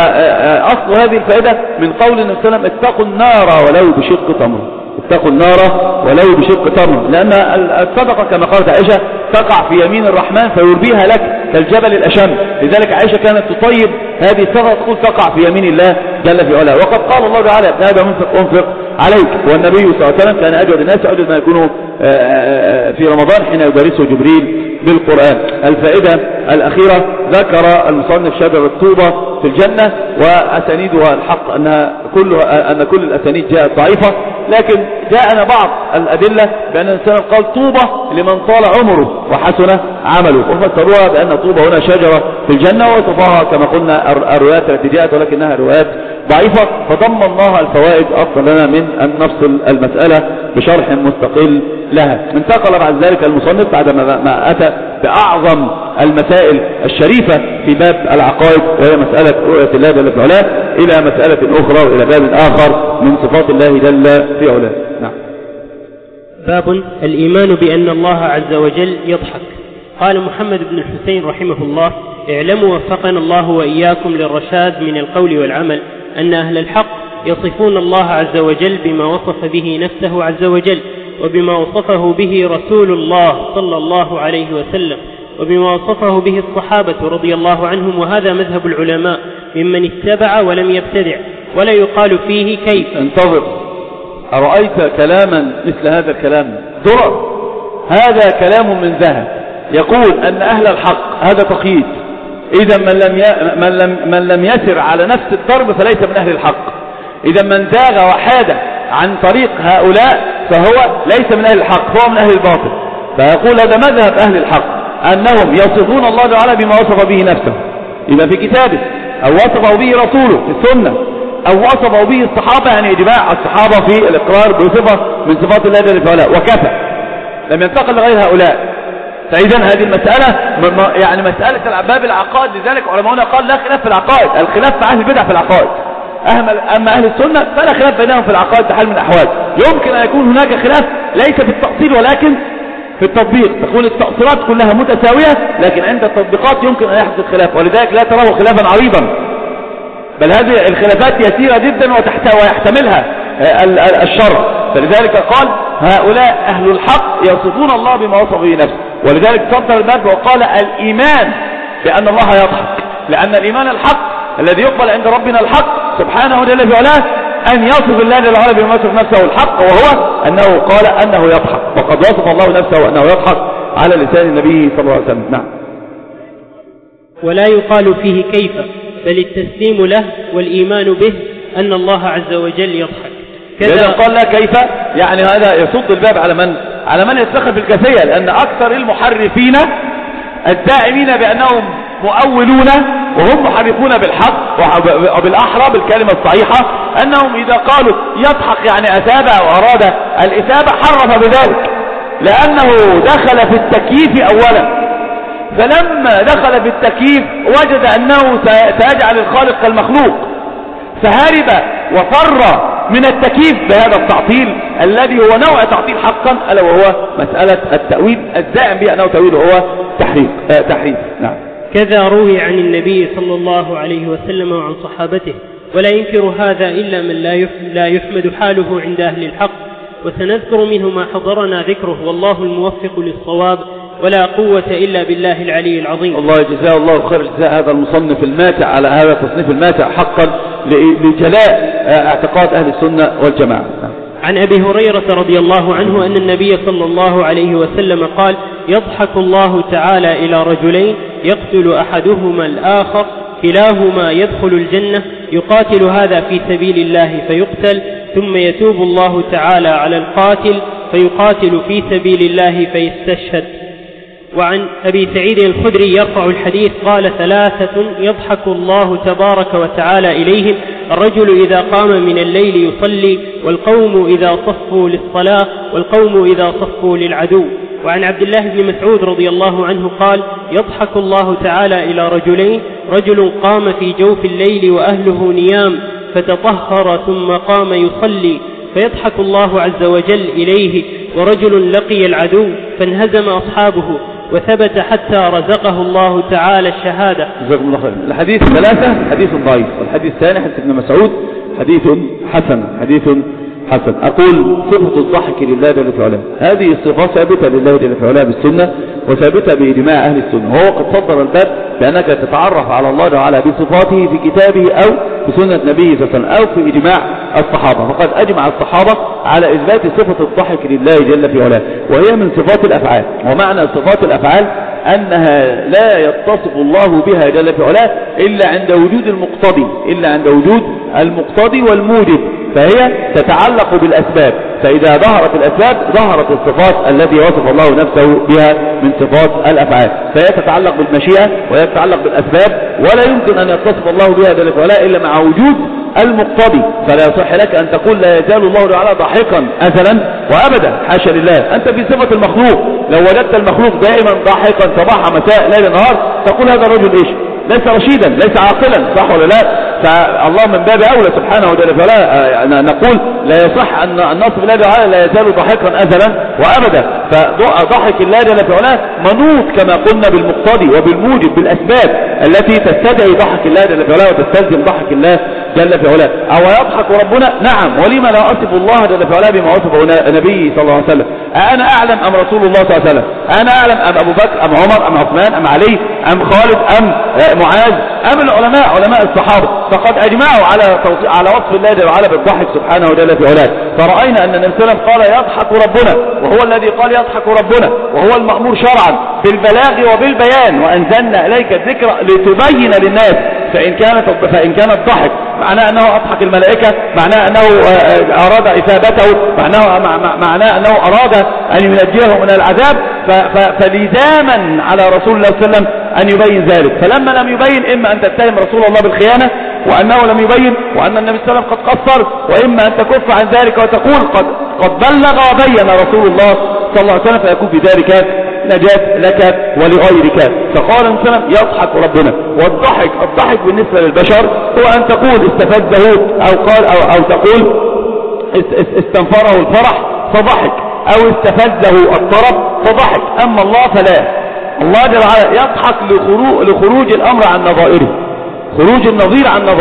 [SPEAKER 3] فأصل هذه الفائدة من قول النبي صلى الله عليه وسلم اتقوا النار ولو بشق تمر، اتقوا النار ولو بشق تمر، لأن الصدقة كما قالت عائشة تقع في يمين الرحمن فيربيها لك كالجبل الأشم، لذلك عائشة كانت تطيب هذه الصدقة تقول تقع في يمين الله جل في علاه. وقد قال الله تعالى ابن آدم انفق انفق عليك، والنبي صلى الله عليه وسلم كان أجود الناس أجود ما يكون في رمضان حين يدرسه جبريل بالقرآن. الفائدة الأخيرة ذكر المصنف شجر الطوبة في الجنة وأسانيدها الحق أنها كلها أن كل الأسانيد جاءت ضعيفة، لكن جاءنا بعض الأدلة بأن الإنسان قال طوبة لمن طال عمره وحسن عمله، وفسروها بأن طوبة هنا شجرة في الجنة، وصفها كما قلنا الروايات التي جاءت ولكنها روايات ضعيفة، فضم الله الفوائد أفضل لنا من أن نفصل المسألة بشرح مستقل لها. انتقل بعد ذلك المصنف بعد ما أتى بأعظم المسائل الشريفة في باب العقائد، وهي مسألة رؤية الله جل في علاه، إلى مسألة أخرى وإلى باب آخر من صفات الله جل في علاه. نعم.
[SPEAKER 2] باب الإيمان بأن الله عز وجل يضحك. قال محمد بن الحسين رحمه الله: اعلموا وفقنا الله وإياكم للرشاد من القول والعمل أن أهل الحق يصفون الله عز وجل بما وصف به نفسه عز وجل، وبما وصفه به رسول الله صلى الله عليه وسلم، وبما وصفه به الصحابة رضي الله عنهم، وهذا مذهب العلماء ممن اتبع ولم يبتدع، ولا يقال فيه كيف.
[SPEAKER 3] انتظر، أرأيت كلاما مثل هذا الكلام درر؟ هذا كلام من ذهب، يقول أن أهل الحق هذا تقييد، إذا من لم, ي... من, لم... من لم يسر على نفس الضرب فليس من أهل الحق، إذا من زاغ وحاد عن طريق هؤلاء فهو ليس من أهل الحق، فهو من أهل الباطل. فيقول هذا مذهب أهل الحق أنهم يصفون الله تعالى بما وصف به نفسه، إذا في كتابه أو وصفه به رسوله في السنة أو وصفه به الصحابة، يعني إجماع الصحابة في الإقرار بصفة من صفات الله جل في علاه، وكفى، لم ينتقل لغير هؤلاء. فإذا هذه المسألة يعني مسألة باب العقائد، لذلك علماؤنا قال لا خلاف في العقائد، الخلاف مع أهل البدع في العقائد، أما أهل السنة فلا خلاف بينهم في العقائد بحال من الأحوال. يمكن أن يكون هناك خلاف ليس في التأصيل ولكن في التطبيق، تكون التأصيلات كلها متساوية، لكن عند التطبيقات يمكن أن يحدث الخلاف، ولذلك لا تراه خلافا عريضا بل هذه الخلافات يسيرة جدا ويحتملها الشر. فلذلك قال هؤلاء أهل الحق يصفون الله بما وصف به نفسه. ولذلك صدر الباب وقال الإيمان بأن الله يضحك، لأن الإيمان الحق الذي يقبل عند ربنا الحق سبحانه وتعالى وعلا أن يصف الله جل وعلا بما وصف نفسه الحق، وهو أنه قال أنه يضحك، وقد وصف الله نفسه أنه يضحك على لسان النبي صلى الله عليه وسلم. نعم.
[SPEAKER 2] ولا يقال فيه كيف، بل التسليم له والإيمان به أن الله عز وجل يضحك.
[SPEAKER 3] إذا قال لا كيف يعني هذا يصد الباب على من على من يتدخل في الكيفية، لأن أكثر المحرفين الداعمين بأنهم مؤولون وهم محرفون بالحق وبالأحرى بالكلمة الصحيحة، أنهم إذا قالوا يضحك يعني أثاب وأراد الإثابة حرف بذلك، لأنه دخل في التكييف أولا، فلما دخل في التكييف وجد أنه سيجعل الخالق كالمخلوق، فهرب وفر من التكييف بهذا التعطيل الذي هو نوع تعطيل حقا، ألا وهو مسألة التأويل الدائم بأنه تأويل هو تحريف. آه تحريف. نعم.
[SPEAKER 2] كذا روي عن النبي صلى الله عليه وسلم وعن صحابته، ولا ينكر هذا إلا من لا يحمد حاله عند أهل الحق، وسنذكر منه ما حضرنا ذكره، والله الموفق للصواب، ولا قوة إلا بالله العلي العظيم.
[SPEAKER 3] الله يجزاه الله خير جزاء هذا المصنف الماتع على هذا التصنيف الماتع حقا لجلاء اعتقاد أهل السنة والجماعة.
[SPEAKER 2] عن أبي هريرة رضي الله عنه أن النبي صلى الله عليه وسلم قال: يضحك الله تعالى إلى رجلين يقتل أحدهما الآخر كلاهما يدخل الجنة، يقاتل هذا في سبيل الله فيقتل، ثم يتوب الله تعالى على القاتل فيقاتل في سبيل الله فيستشهد. وعن أبي سعيد الخدري يرفع الحديث قال: ثلاثة يضحك الله تبارك وتعالى إليهم: الرجل إذا قام من الليل يصلي، والقوم إذا صفوا للصلاة، والقوم إذا صفوا للعدو. وعن عبد الله بن مسعود رضي الله عنه قال: يضحك الله تعالى إلى رجلين: رجل قام في جوف الليل وأهله نيام فتطهر ثم قام يصلي فيضحك الله عز وجل إليه، ورجل لقي العدو فانهزم أصحابه وثبت حتى رزقه الله تعالى الشهادة.
[SPEAKER 3] جزاكم الله خير. الحديث ثلاثة حديث ضعيف، والحديث الثاني حديث ابن مسعود حديث حسن حديث حسن. أقول صفة الضحك لله جل وعلا، هذه الصفة ثابتة لله جل وعلا بالسنة وثابتة بإجماع أهل السنة، وهو قد صدر الباب بأنك تتعرف على الله تعالى بصفاته في كتابه أو بسنة نبيه صلى الله عليه وسلم أو في إجماع الصحابة، فقد أجمع الصحابة على إثبات صفة الضحك لله جل وعلا، وهي من صفات الأفعال. ومعنى صفات الأفعال أنها لا يتصف الله بها جل وعلا إلا عند وجود المقتضي إلا عند وجود المقتضي والموجب، فهي تتعلق بالأسباب، فإذا ظهرت الأسباب ظهرت الصفات التي وصف الله نفسه بها من صفات الأفعال، فهي تتعلق بالمشيئة وهي تتعلق بالأسباب، ولا يمكن أن يتصف الله بها جل وعلا إلا مع وجود المقتضي. فلا يصح لك أن تقول لا يزال الله تعالى ضاحكا أزلا وأبدا، حاشا لله. أنت في صفة المخلوق، لو وجدت المخلوق دائما ضاحكا صباح مساء ليل نهار تقول هذا الرجل إيش؟ ليس رشيدا، ليس عاقلا، صح ولا لا؟ فالله من باب أولى سبحانه وتعالى، فلا نقول لا يصح أن نصف الله تعالى لا يزال ضاحكا أزلا وأبدا. فضحك الله جل وعلا منوط كما قلنا بالمقتضي وبالموجب بالأسباب التي تستدعي ضحك الله جل وعلا وتستلزم ضحك الله جل وعلا. أو يضحك ربنا؟ نعم، ولما لا أصف الله جل وعلا بما وصفه نبيه صلى الله عليه وسلم؟ أنا أعلم أم رسول الله صلى الله عليه وسلم؟ أنا أعلم أم أبو بكر أم عمر أم عثمان أم علي أم خالد أم معاذ أم العلماء علماء الصحابة؟ فقد أجمعوا على على وصف الله جل وعلا بالضحك سبحانه وتعالى في علاه. فرأينا أن النبي صلى الله عليه وسلم قال يضحك ربنا، وهو الذي قال يضحك ربنا، وهو المأمور شرعا بالبلاغ وبالبيان، وأنزلنا إليك الذكر لتبين للناس. فإن كانت فإن كان الضحك معناه أنه أضحك الملائكة، معناه أنه أراد إثابته، معناه معناه أنه أراد أن ينجيه من العذاب، فلزاما على رسول الله صلى الله عليه وسلم أن يبين ذلك. فلما لم يبين إما أن تتهم رسول الله بالخيانة وأنه لم يبين وأن النبي صلى الله عليه وسلم قد قصر، وإما أن تكف عن ذلك وتقول قد قد بلغ وبين رسول الله صلى الله عليه وسلم، فيكون بذلك نجاة لك ولغيرك. فقال النبي صلى الله عليه وسلم يضحك ربنا. والضحك الضحك بالنسبة للبشر هو أن تقول استفزه أو قال أو, أو تقول استنفره الفرح فضحك، أو استفزه الطرب فضحك. أما الله فلا، الله جل وعلا يضحك لخروج, لخروج الأمر عن نظائره، خروج النظير عن نظائره.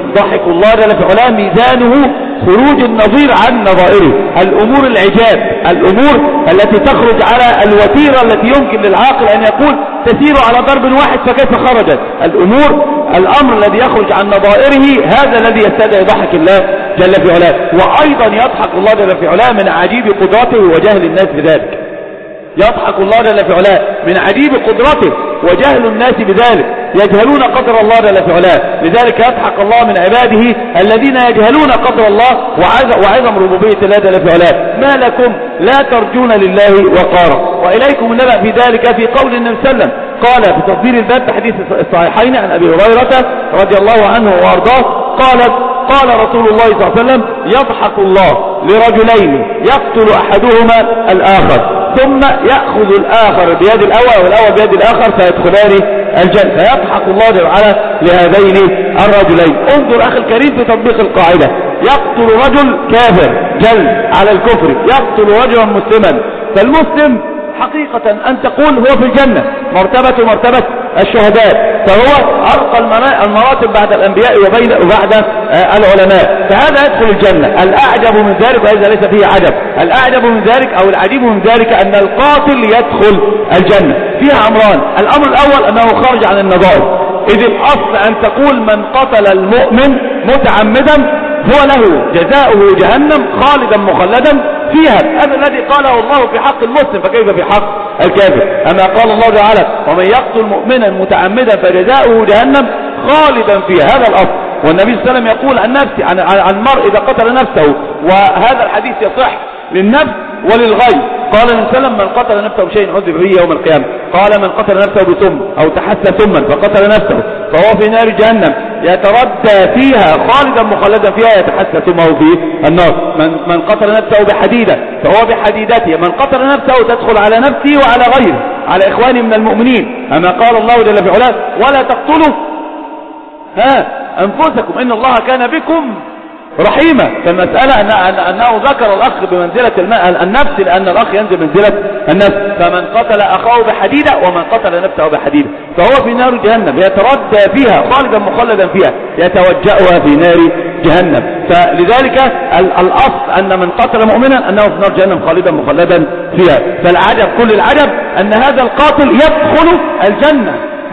[SPEAKER 3] ضحك الله جل في علاه ميزانه خروج النظير عن نظائره، الأمور العجاب، الأمور التي تخرج على الوتيرة التي يمكن للعاقل أن يقول تسير على ضرب واحد فكيف خرجت. الأمور الأمر الذي يخرج عن نظائره هذا الذي يستدعي ضحك الله جل في علاه. وأيضا يضحك الله جل في علاه من عجيب قدرته وجهل الناس بذلك. يضحك الله جل في علاه من عجيب قدرته وجهل الناس بذلك، يجهلون قدر الله جل في علاه. لذلك يضحك الله من عباده الذين يجهلون قدر الله وعظم ربوبية الله جل في علاه. ما لكم لا ترجون لله وقارا. وإليكم النبأ في ذلك في قول النبي صلى الله عليه وسلم قال في تصدير الباب بحديث الصحيحين عن أبي هريرة رضي الله عنه وأرضاه قالت قال رسول الله صلى الله عليه وسلم يضحك الله لرجلين يقتل أحدهما الآخر ثم يأخذ الآخر بيد الأول والأول بيد الآخر فيدخلان الجنة، فيضحك الله جل وعلا لهذين الرجلين. انظر أخي الكريم في تطبيق القاعدة، يقتل رجل كافر جل على الكفر، يقتل رجلا مسلما، فالمسلم حقيقة أن تقول هو في الجنة مرتبة مرتبة الشهداء، فهو أرقى المراتب بعد الأنبياء وبين وبعد العلماء، فهذا يدخل الجنة. الأعجب من ذلك وهذا ليس فيه عجب، الأعجب من ذلك أو العجيب من ذلك أن القاتل يدخل الجنة. فيها أمران، الأمر الأول أنه خرج عن النظائر، إذ الأصل أن تقول من قتل المؤمن متعمدا هو له جزاؤه جهنم خالدا مخلدا فيها. هذا الذي قاله الله في حق المسلم، فكيف في حق الكافر؟ أما قال الله تعالى ومن يقتل مؤمنا متعمدا فجزاؤه جهنم خالدا فيها، هذا الأصل. والنبي صلى الله عليه وسلم يقول عن نفسه عن, عن المرء إذا قتل نفسه، وهذا الحديث يصح للنفس وللغير. قال النبي صلى الله عليه وسلم من قتل نفسه بشيء عذب به يوم القيامة، قال من قتل نفسه بسم أو تحسى سما فقتل نفسه فهو في نار جهنم يتردى فيها خالدا مخلدا فيها يتحسى سمه في النار. من, من قتل نفسه بحديدة فهو بحديدته، من قتل نفسه تدخل على نفسه وعلى غيره على إخوانه من المؤمنين. أما قال الله جل في علاه ولا تقتلوا ها أنفسكم إن الله كان بكم رحيمة. فالمسألة أن أنه ذكر الأخ بمنزلة النفس لأن الأخ ينزل منزلة النفس، فمن قتل أخاه بحديدة ومن قتل نفسه بحديدة فهو في نار جهنم يتردى فيها خالدا مخلدا فيها يتوجأها في نار جهنم. فلذلك الأصل أن من قتل مؤمنا أنه في نار جهنم خالدا مخلدا فيها. فالعجب كل العجب أن هذا القاتل يدخل الجنة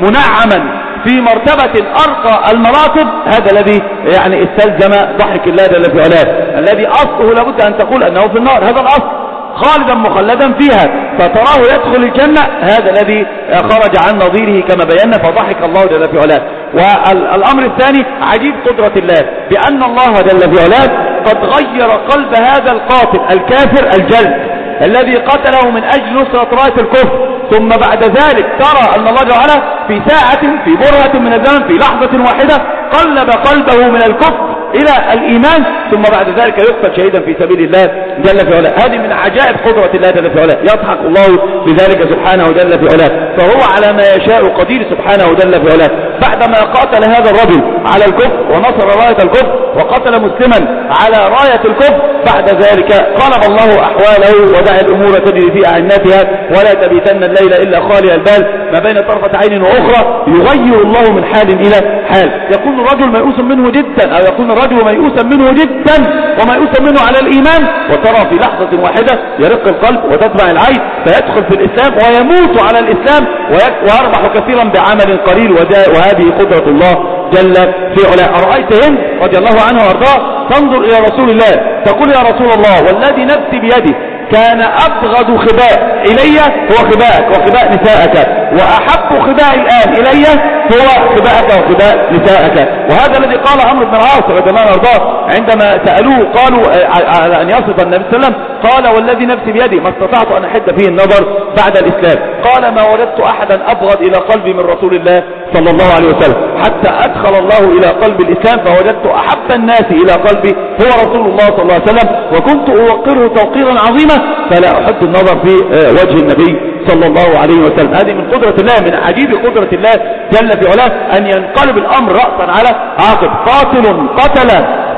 [SPEAKER 3] منعما في مرتبة أرقى المراتب. هذا الذي يعني استلزم ضحك الله جل في علاه، الذي أصله لابد أن تقول أنه في النار، هذا الأصل خالدا مخلدا فيها، فتراه يدخل الجنة، هذا الذي خرج عن نظيره كما بينا، فضحك الله جل في علاه. والأمر الثاني عجيب قدرة الله بأن الله جل في علاه قد غير قلب هذا القاتل الكافر الجلد الذي قتله من أجل نصرة راية الكفر، ثم بعد ذلك ترى أن الله جل وعلا في ساعة في برهة من الزمن في لحظة واحدة قلب قلبه من الكفر إلى الإيمان، ثم بعد ذلك يقتل شهيدا في سبيل الله جل في علاه. هذه من عجائب قدرة الله جل في علاه، يضحك الله بذلك سبحانه جل في علاه، فهو على ما يشاء قدير سبحانه جل في علاه. بعدما قاتل هذا الرجل على الكفر ونصر راية الكفر وقتل مسلما على راية الكفر، بعد ذلك قلب الله أحواله ودعا الأمور تجري في أعناتها ولا تبيتن الليل إلا خالي البال، ما بين طرفة عين وأخرى يغير الله من حال إلى حال. يكون الرجل ميؤوس منه جدا، أو يكون الرجل ميؤوسا منه جدا وميؤوسا منه على الإيمان، وترى في لحظة واحدة يرق القلب وتتبع العين فيدخل في الإسلام ويموت على الإسلام ويربح كثيرا بعمل قليل، وهذه قدرة الله جل في علاه. أرأيت هند رضي الله عنه وارضاه تنظر إلى رسول الله تقول يا رسول الله والذي نفسي بيده كان أبغض خباء إلي هو خباءك وخباء نساءك، وأحب خباء الآن إلي هو خباءك وخباء نساءك. وهذا الذي قال عمرو بن العاص رضي الله عنه وارضاه عندما سألوه قالوا على أن يصف النبي صلى الله عليه وسلم، قال والذي نفسي بيدي ما استطعت أن أحد فيه النظر بعد الإسلام. قال ما وجدت أحدا أبغض إلى قلبي من رسول الله صلى الله عليه وسلم، حتى أدخل الله إلى قلب الإسلام فوجدت أحب الناس إلى قلبي هو رسول الله صلى الله عليه وسلم، وكنت أوقره توقيرا عظيما فلا أحد النظر في وجه النبي صلى الله عليه وسلم. هذه من قدرة الله، من عجيب قدرة الله جل في علاه أن ينقلب الأمر رأسا على عاقب. قاتل قتل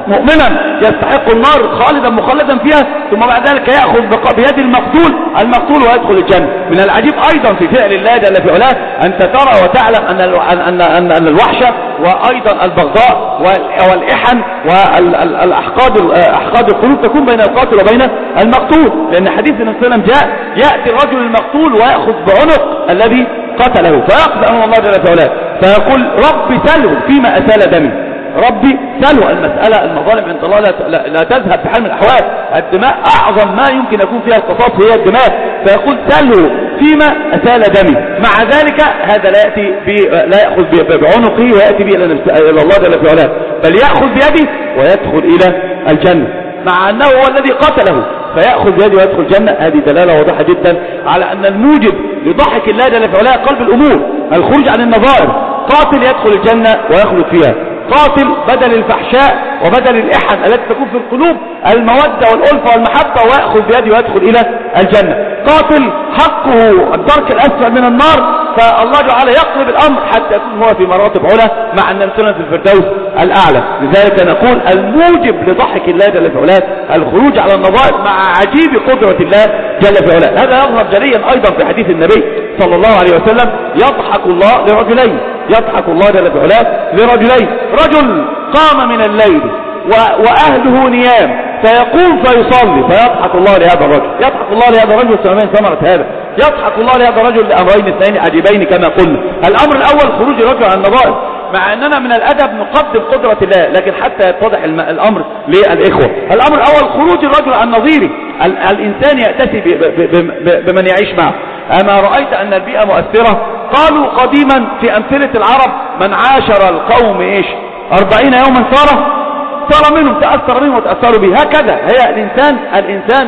[SPEAKER 3] مؤمنا يستحق النار خالدا مخلدا فيها، ثم بعد ذلك يأخذ بيد المقتول المقتول ويدخل الجنة. من العجيب أيضا في فعل الله جل في علاه أنت ترى وتعلم أن أن أن أن الوحشة وأيضا البغضاء والإحن والأحقاد أحقاد القلوب تكون بين القاتل وبين المقتول، لأن حديث النبي صلى الله عليه وسلم جاء يأتي الرجل المقتول ويأخذ بعنق الذي قتله فيقضي أمام الله جل في علاه فيقول ربي سله فيما أسال دمي، ربي سله. المسألة المظالم عند الله لا, لا, لا تذهب في حال من الأحوال، الدماء أعظم ما يمكن يكون فيها القصاص هي الدماء، فيقول سله فيما أسال دمي. مع ذلك هذا لا يأتي لا يأخذ بعنقه ويأتي به إلى الله جل في علاه، بل يأخذ بيده ويدخل إلى الجنة مع أنه هو الذي قتله، فيأخذ بيده ويدخل الجنة. هذه دلالة واضحة جدا على أن الموجب لضحك الله جل في علاه قلب الأمور الخروج عن النظائر. قاتل يدخل الجنة ويخلد فيها، قاتل بدل الفحشاء وبدل الإحن التي تكون في القلوب المودة والألفة والمحبة ويأخذ بيده ويدخل إلى الجنة. قاتل حقه الدرك الأسفل من النار، فالله تعالى يقلب الأمر حتى يكون هو في مراتب علا مع النبي صلى الله عليه وسلم في الفردوس الأعلى. لذلك نقول الموجب لضحك الله جل في علاه الخروج على النظائر مع عجيب قدرة الله جل في علاه. هذا يظهر جليا أيضا في حديث النبي صلى الله عليه وسلم يضحك الله لرجلين، يضحك الله جل في علاه لرجلين، رجل قام من الليل وأهله نيام فيقوم فيصلي فيضحك الله لهذا الرجل، يضحك الله لهذا الرجل وسمين ثمرة هذا، يضحك الله لهذا الرجل لأمرين اثنين عجيبين كما قلنا. الأمر الأول خروج الرجل عن النظائر، مع أننا من الأدب نقدم قدرة الله، لكن حتى يتضح الأمر للإخوة. الأمر الأول خروج الرجل عن نظيره، الإنسان يأتسي بمن يعيش معه. أما رأيت أن البيئة مؤثرة؟ قالوا قديما في أمثلة العرب من عاشر القوم إيش أربعين يوما صار صار منهم، تأثر منهم وتأثروا به. هكذا هي الإنسان، الإنسان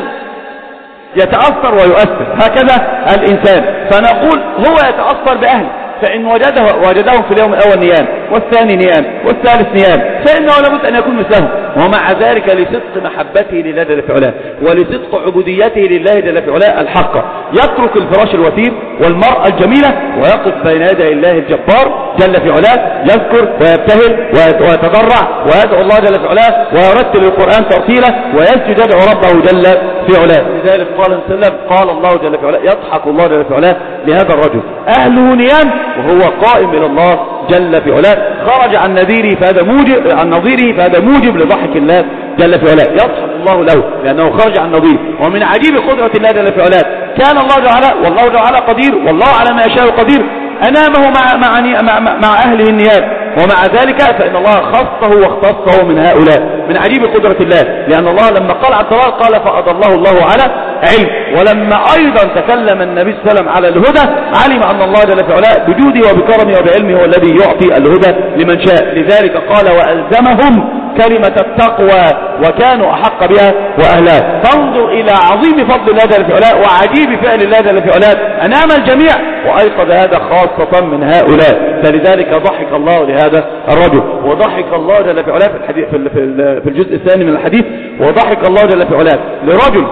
[SPEAKER 3] يتأثر ويؤثر، هكذا الإنسان. فنقول هو يتأثر بأهله، فإن وجده وجدهم في اليوم الأول نيام والثاني نيام والثالث نيام فإنه لابد أن يكون مثلهم. ومع ذلك لصدق محبته لله جل في علاه ولصدق عبوديته لله جل في علاه الحقة يترك الفراش الوثير والمرأة الجميلة ويقف بين يدي الله الجبار جل في علاه، يذكر ويبتهل ويتضرع ويدعو الله جل في علاه ويرتل القرآن ترتيلا ويسجد يدعو ربه جل في علاه. لذلك قال صلى الله عليه وسلم قال الله جل في علاه يضحك الله جل في علاه لهذا الرجل أهله نيام وهو قائم إلى الله جل في علاه، خرج عن نذيره فهذا موجب عن نظيره فهذا موجب لضحك الله جل في علاه، يضحك الله له لأنه خرج عن نظيره. ومن عجيب قدرة الله جل في علاه كان الله تعالى والله تعالى قدير والله على ما يشاء قدير أنامه مع مع مع, مع أهله النيام، ومع ذلك فإن الله خصه واختصه من هؤلاء. من عجيب قدرة الله لأن الله لما قال عن الضلال قال فأضله الله على علم، ولما أيضا تكلم النبي صلى الله عليه وسلم على الهدى علم أن الله جل في علاه بجوده وبكرمه وبعلمه هو الذي يعطي الهدى لمن شاء. لذلك قال وألزمهم كلمة التقوى وكانوا أحق بها وأهلها. فانظر إلى عظيم فضل الله جل في علاه وعجيب فعل الله جل في علاه أنام الجميع وأيقظ هذا خاصة من هؤلاء. فلذلك ضحك الله لهذا الرجل، وضحك الله جل في علاه في الحديث في الجزء الثاني من الحديث وضحك الله جل في علاه لرجل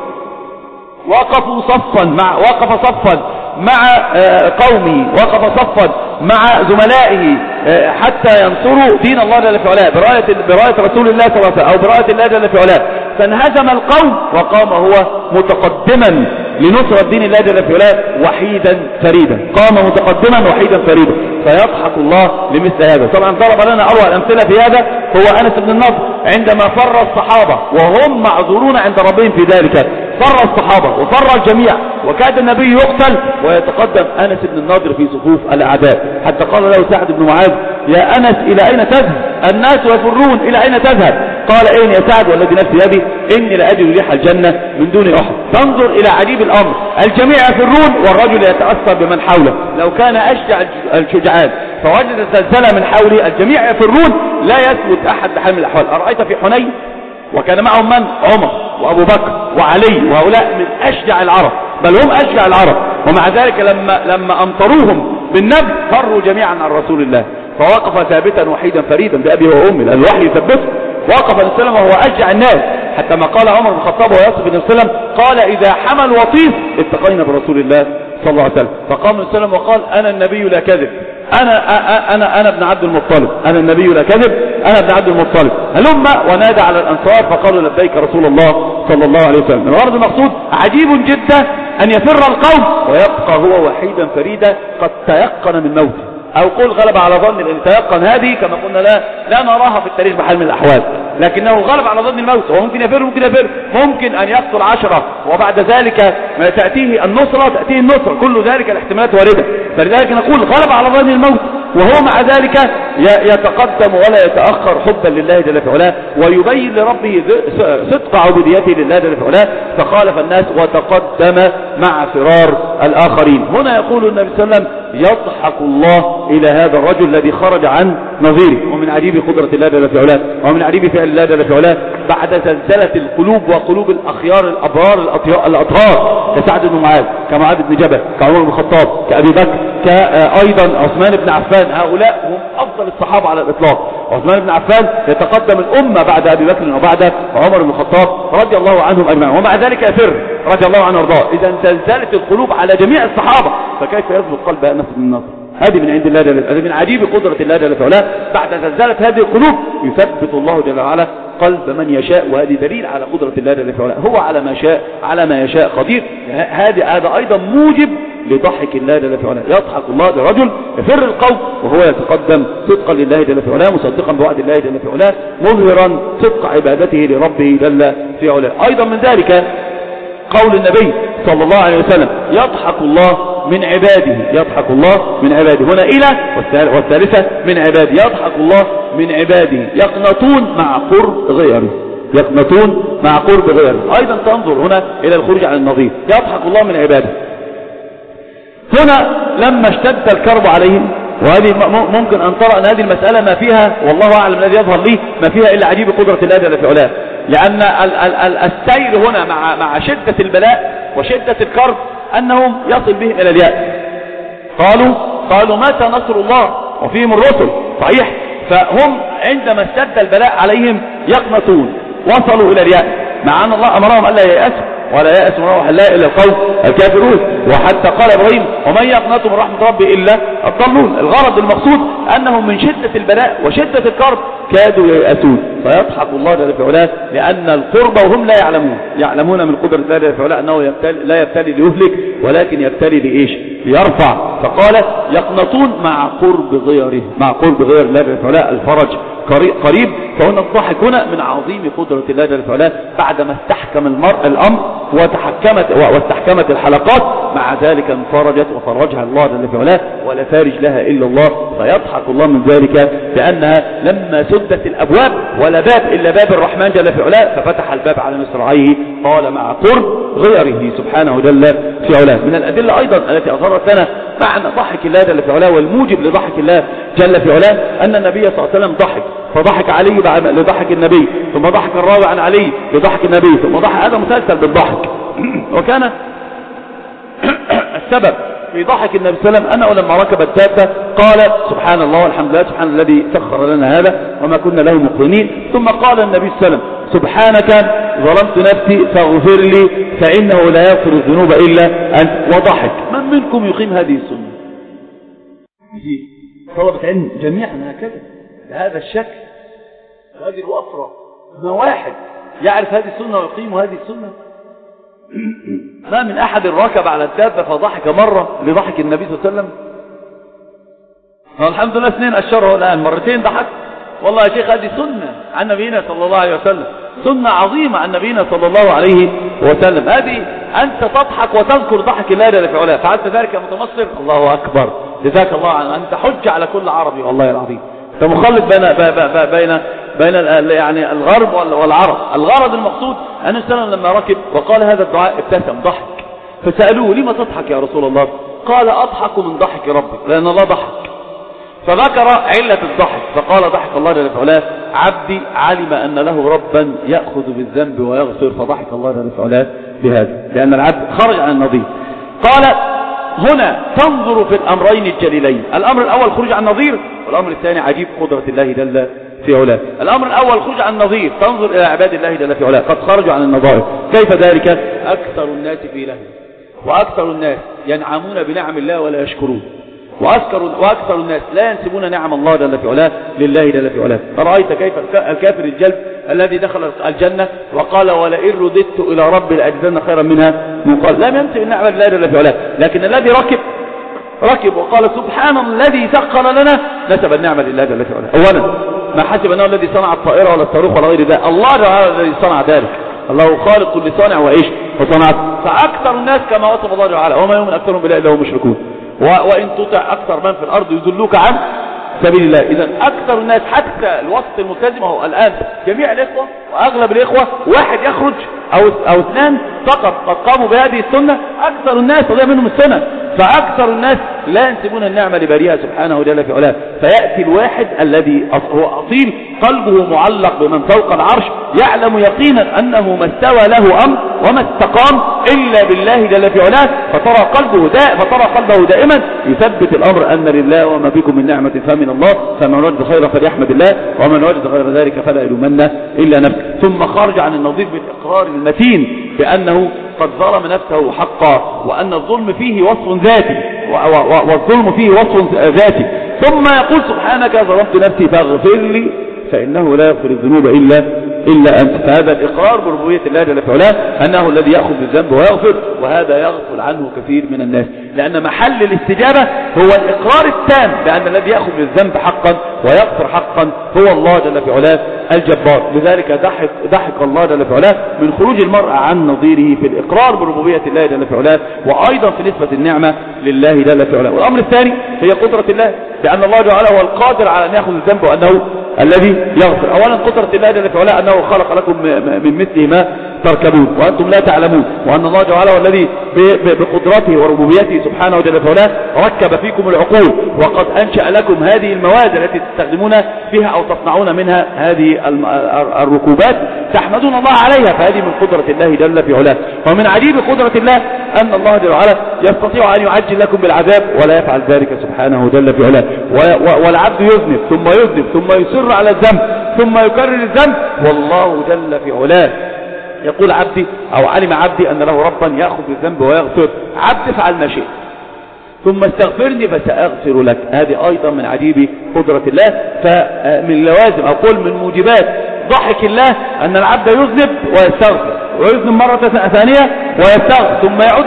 [SPEAKER 3] وقفوا صفا مع وقف صفا مع قومه، وقف صفا مع زملائه حتى ينصروا دين الله جل في علاه براية براية رسول الله صلى الله عليه وسلم أو براية الله جل في علاه. فانهزم القوم وقام هو متقدما لنصرة دين الله جل في علاه وحيدا فريدا، قام متقدما وحيدا فريدا. فيضحك الله لمثل هذا. طبعا ضرب لنا أروع الأمثلة في هذا هو أنس بن النضر عندما فر الصحابة وهم معذورون عند ربهم في ذلك، فر الصحابة وفر الجميع وكاد النبي يقتل ويتقدم أنس بن النضر في صفوف الأعداء حتى قال له سعد بن معاذ يا أنس إلى أين تذهب؟ الناس يفرون إلى أين تذهب؟ قال أين يا سعد والذي نفسي يدي إني لأجد ريح الجنة من دون أحد. تنظر إلى عجيب الأمر، الجميع يفرون والرجل يتأثر بمن حوله. لو كان أشجع الشجعان فوجد الزلزلة من حوله الجميع يفرون لا يثبت أحد بحال من الأحوال. أرأيت في حنين وكان معهم من؟ عمر وأبو بكر وعلي وهؤلاء من أشجع العرب بل هم أشجع العرب، ومع ذلك لما لما أمطروهم بالنبل فروا جميعا عن رسول الله فوقف ثابتا وحيدا فريدا بأبي وأمي لأن الوحي يثبته. وقف النبي صلى الله عليه وسلم وهو أشجع الناس حتى ما قال عمر بن الخطاب ويصف النبي صلى الله عليه وسلم قال إذا حمل وطيس اتقينا برسول الله صلى الله عليه وسلم. فقام النبي صلى الله عليه وسلم وقال أنا النبي لا كذب أنا, أنا, أنا ابن عبد المطلب، أنا النبي لا كذب، أنا ابن عبد المطلب، هلم. ونادى على الأنصار فقالوا لبيك رسول الله صلى الله عليه وسلم. الغرض المقصود عجيب جدا أن يفر القوم ويبقى هو وحيدا فريدا قد تيقن من موته، أو قل غلب على ظن، لأن تيقن هذه كما قلنا لا لا نراها في التاريخ بحال من الأحوال، لكنه غلب على ظن الموت. وممكن يفر ممكن يفر ممكن أن يقتل عشرة وبعد ذلك ما تأتيه النصرة تأتيه النصرة، كل ذلك الاحتمالات واردة. فلذلك نقول غلب على ظن الموت وهو مع ذلك يتقدم ولا يتأخر حبا لله جل في علاه، ويبين لربه صدق عبوديته لله جل في علاه، فخالف الناس وتقدم مع فرار الآخرين. هنا يقول النبي صلى الله عليه وسلم يضحك الله إلى هذا الرجل الذي خرج عن نظيره. ومن عجيب قدرة الله جل في علاه ومن عجيب فعل الله جل في علاه بعد زلزلة القلوب وقلوب الأخيار الأبرار الأطهار كسعد بن معاذ، كمعاذ بن جبل، كعمر بن الخطاب، كأبي بكر، كأيضا عثمان بن عفان، هؤلاء هم أفضل الصحابة على الإطلاق. عثمان بن عفان يتقدم الأمة بعد أبي بكر وبعد عمر بن الخطاب رضي الله عنهم أجمعين، ومع ذلك يفر رضي الله عنه وارضاه. إذا زلزلت القلوب على جميع الصحابة، فكيف يثبت قلب نفس من النصر؟ هذه من عند الله جل وعلا، من عجيب قدرة الله جل وعلا. بعد زلزلة هذه القلوب يثبت الله جل وعلا قلب من يشاء، وهذه دليل على قدرة الله جل وعلا. هو على ما شاء على ما يشاء قدير. هذا هذا أيضا موجب لضحك الله جل وعلا. يضحك الله لرجل يفر القوم وهو يتقدم صدقا لله جل وعلا، مصدقا بوعد الله جل وعلا، مظهرا صدق عبادته لربه جل وعلا. أيضا من ذلك قول النبي صلى الله عليه وسلم يضحك الله من عباده، يضحك الله من عباده. هنا إلى والثالثة من عباده، يضحك الله من عباده يقنطون مع قرب غيره، يقنطون مع قرب غيره. أيضا تنظر هنا إلى الخروج عن النظير، يضحك الله من عباده. هنا لما اشتد الكرب عليهم، وهذه ممكن أن ترى أن هذه المسألة ما فيها والله أعلم الذي يظهر لي ما فيها إلا عجيب قدرة الله جل في علاه، لأن السير هنا مع مع شدة البلاء وشدة الكرب أنهم يصل بهم إلى اليأس. قالوا قالوا متى نصر الله وفيهم الرسل، صحيح. فهم عندما اشتد البلاء عليهم يقنطون، وصلوا إلى اليأس، مع أن الله أمرهم ألا ييأسوا ولا يأس من روح الله إلا القوم الكافرون. وحتى قال إبراهيم ومن يقنط من رحمة ربه إلا الضالون. الغرض المقصود أنهم من شدة البلاء وشدة الكرب كادوا ييأسون، فيضحك الله جل في علاه لأن القرب وهم لا يعلمون، يعلمون من قدرة الله جل في علاه أنه يبتلي لا يبتلي ليهلك ولكن يبتلي لإيش؟ ليرفع. فقال يقنطون مع قرب غيره، مع قرب غير الله جل في علاه الفرج قريب. فهنا الضحك هنا من عظيم قدرة الله جل في علاه بعدما استحكم المرء الأمر وتحكمت واستحكمت الحلقات، مع ذلك انفرجت وفرجها الله جل في علاه ولا فارج لها إلا الله. فيضحك الله من ذلك بأنها لما سدت الأبواب ولا باب إلا باب الرحمن جل في علاه ففتح الباب على مصراعيه، قال مع قرب غيره سبحانه جل في علاه. من الأدلة أيضا التي أظهرت لنا معنى ضحك الله جل في علاه والموجب لضحك الله جل في علاه أن النبي صلى الله عليه وسلم ضحك، فضحك علي لضحك النبي، ثم ضحك الراوي عن علي لضحك النبي، ثم ضحك. هذا مسلسل بالضحك. وكان السبب في ضحك النبي صلى الله عليه وسلم أنه لما ركب الدابة قال سبحان الله والحمد لله سبحان الذي سخر لنا هذا وما كنا له مقرنين. ثم قال النبي صلى الله عليه وسلم سبحانك ظلمت نفسي فاغفر لي فإنه لا يغفر الذنوب إلا أنت، وضحك. من منكم يقيم هذه السنة؟ طلبة علم جميعا هكذا بهذا الشكل، هذه الوفرة. ما واحد يعرف هذه السنة ويقيم هذه السنة؟ ما من أحد ركب على الدابة فضحك مرة لضحك النبي صلى الله عليه وسلم. الحمد لله اثنين أشهره الآن، مرتين ضحك. والله يا شيخ هذه سنة عن نبينا صلى الله عليه وسلم، سنة عظيمة عن نبينا صلى الله عليه وسلم. هذه أنت تضحك وتذكر ضحك الله جل في علاه، فعلت ذلك يا متمصر الله أكبر جزاك الله عنه، أنت حج على كل عربي والله العظيم. أنت مخلط بين بين بين يعني الغرب والعرب. الغرض المقصود أن السلام لما ركب وقال هذا الدعاء ابتسم ضحك، فسألوه لما تضحك يا رسول الله؟ قال أضحك من ضحك ربي، لأن الله ضحك. فذكر علة الضحك فقال ضحك الله جل في علاه عبدي علم أن له ربا يأخذ بالذنب ويغفر، فضحك الله جل في علاه بهذا، لأن العبد خرج عن النظير. قال هنا تنظر في الأمرين الجليلين، الأمر الأول خروج عن النظير، والأمر الثاني عجيب قدرة الله جل في علاه. الأمر الأول خروج عن النظير، تنظر إلى عباد الله جل في علاه قد خرجوا عن النظائر. كيف ذلك؟ أكثر الناس في لهو، وأكثر الناس ينعمون بنعم الله ولا يشكرون، وأكثر, وأكثر الناس لا ينسبون نعم الله جل في علاه لله جل في علاه. فرأيت كيف الكافر الجلب الذي دخل الجنة وقال ولئن رددت إلى ربي لأجدن خيرا منها منقلب، لم ينسب النعمة لله جل في علاه. لكن الذي ركب ركب وقال سبحان الذي سخر لنا نسب النعمة لله جل في علاه. أولا ما حسب أنه الذي صنع الطائرة ولا الصاروخ ولا غير ذلك، الله جل الذي صنع ذلك، الله خالق كل صانع وإيش وصنعت. فأكثر الناس كما وصف الله تعالى وما يؤمن أكثرهم بالله إلا هم مشركون، وإن تطع أكثر من في الأرض يدلوك عن سبيل الله. إذا أكثر الناس حتى الوسط الملتزم هو الآن جميع الإخوة وأغلب الإخوة واحد يخرج أو أو اثنان فقط قد قاموا بهذه السنة، أكثر الناس تضيع منهم السنة. فأكثر الناس لا ينسبون النعمة لباريها سبحانه جل في علاه. فيأتي الواحد الذي هو أصيل قلبه معلق بمن فوق العرش يعلم يقينا أنه ما استوى له أمر وما استقام إلا بالله جل في علاه، فترى قلبه دائما فترى قلبه دائما يثبت الأمر أن لله وما بكم من نعمة فمن الله، فمن وجد خيرا فليحمد الله ومن وجد غير ذلك فلا يلومن إلا نفسه. ثم خرج عن النظير بالإقرار المتين بأنه قد ظلم نفسه حقا وأن الظلم فيه وصف ذاتي والظلم فيه وصف ذاتي. ثم يقول سبحانك ظلمت نفسي فاغفر لي فإنه لا يغفر الذنوب إلا إلا أنت. فهذا الإقرار بربوبية الله جل في علاه أنه الذي يأخذ بالذنب ويغفر، وهذا يغفل عنه كثير من الناس، لأن محل الاستجابة هو الإقرار التام بأن الذي يأخذ بالذنب حقا ويغفر حقا هو الله جل في علاه الجبار. لذلك ضحك ضحك الله جل في علاه من خروج المرء عن نظيره في الإقرار بربوبية الله جل في علاه، وأيضا في نسبة النعمة لله جل في علاه. والأمر الثاني هي قدرة الله، بأن الله جل وعلا هو القادر على أن يأخذ الذنب وأنه الذي يغفر. أولا قدرة الله جل في علاه أنه خلق لكم من مثله ما تركبون وأنتم لا تعلمون، وأن الله جل وعلا الذي بقدرته وربوبيته سبحانه وتعالى فعلا ركب فيكم العقول وقد أنشأ لكم هذه المواد التي تستخدمون فيها أو تصنعون منها هذه الركوبات تحمدون الله عليها، فهذه من قدرة الله جل في علاه. ومن عجيب قدرة الله أن الله جل وعلا يستطيع أن يعجل لكم بالعذاب ولا يفعل ذلك سبحانه جل في علاه. والعبد يذنب ثم يذنب ثم يصر على الذنب ثم يكرر الذنب والله جل في علاه يقول عبدي أو علم عبدي أن له ربا يأخذ بالذنب ويغفر، عبد فعل ما شئت ثم استغفرني فسأغفر لك. هذه أيضا من عجيب قدرة الله. فمن لوازم أو قول من موجبات ضحك الله أن العبد يذنب ويستغفر ويذنب مرة ثانية ويستغفر ثم يعود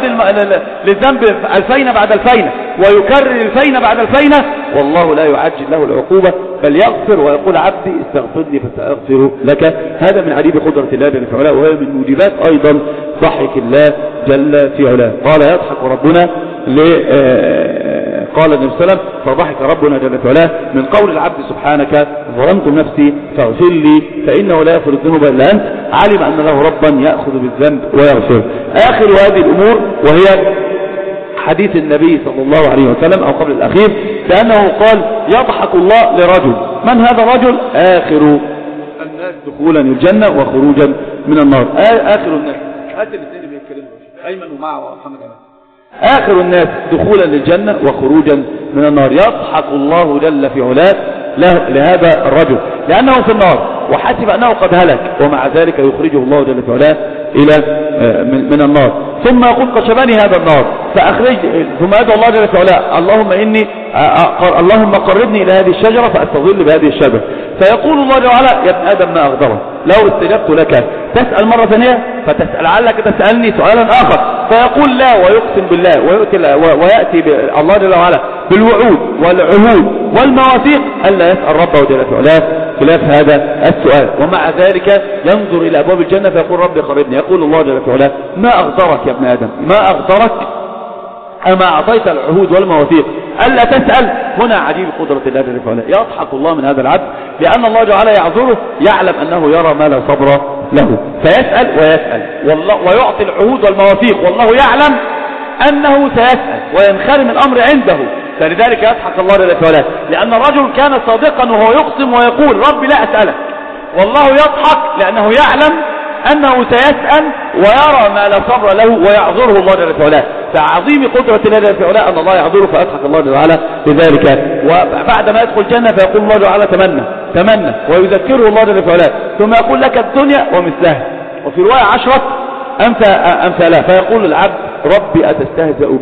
[SPEAKER 3] للذنب الفين بعد الفين ويكرر الفين بعد الفين والله لا يعجل له العقوبة بل يغفر ويقول عبدي استغفرني فسأغفر لك. هذا من عجيب قدرة الله جل في علاه، وهي من موجبات أيضا ضحك الله جل في علاه. قال يضحك ربنا قال النبي صلى الله عليه وسلم فضحك ربنا جل في علاه من قول العبد سبحانك ظلمت نفسي فاغفر لي فإنه لا يغفر الذنوب إلا أنت، علم أن له ربا يأخذ بالذنب ويغفر. آخر هذه الأمور وهي حديث النبي صلى الله عليه وسلم أو قبل الأخير كأنه قال يضحك الله لرجل. من هذا الرجل؟ آخر الناس دخولا الجنة وخروجا من النار. آخر الناس هات الاثنين بيتكلموا أيمن ومعه ومحمد أمان. آخر الناس دخولا للجنة وخروجا من النار يضحك الله جل في علاه لهذا الرجل لأنه في النار وحسب أنه قد هلك ومع ذلك يخرجه الله جل في علاه إلى من النار ثم يقول قشبني هذا النار فأخرج ثم يدعو الله جل في علاه اللهم إني اللهم قربني إلى هذه الشجرة فأستظل بهذه الشجرة فيقول الله جل وعلا يا ابن آدم ما أغضبك لو استجبت لك تسأل مرة ثانية فتسأل علك تسألني سؤالا آخر فيقول لا ويقسم بالله ويأتي, ويأتي الله جل وعلا بالوعود والعهود والمواثيق ألا يسأل ربه جل في علاه خلاف هذا السؤال ومع ذلك ينظر إلى أبواب الجنة فيقول ربي قربني يقول الله جل في علاه ما أغضرك يا ابن آدم ما أغضرك أما أعطيت العهود والمواثيق ألا تسأل. هنا عجيب قدرة الله جل في علاه يضحك الله من هذا العبد لأن الله جل وعلا يعذره يعلم أنه يرى ما لا صبر له فيسأل ويسأل والله ويعطي العهود والمواثيق والله يعلم أنه سيسأل وينخرم الأمر عنده فلذلك يضحك الله جل في علاه لأن الرجل كان صادقا وهو يقسم ويقول ربي لا أسألك والله يضحك لأنه يعلم أنه سيسأل ويرى ما لا صبر له ويعذره الله جل في علاه. فعظيم قدرة الله جل في علاه أن الله يعذره فأضحك الله جل وعلا لذلك. وبعد ما يدخل الجنة فيقول الله جل وعلا تمنى تمنى ويذكره الله جل في علاه ثم يقول لك الدنيا ومثلها وفي رواية عشرة أمثالها فيقول العبد ربي أتستهزأ بي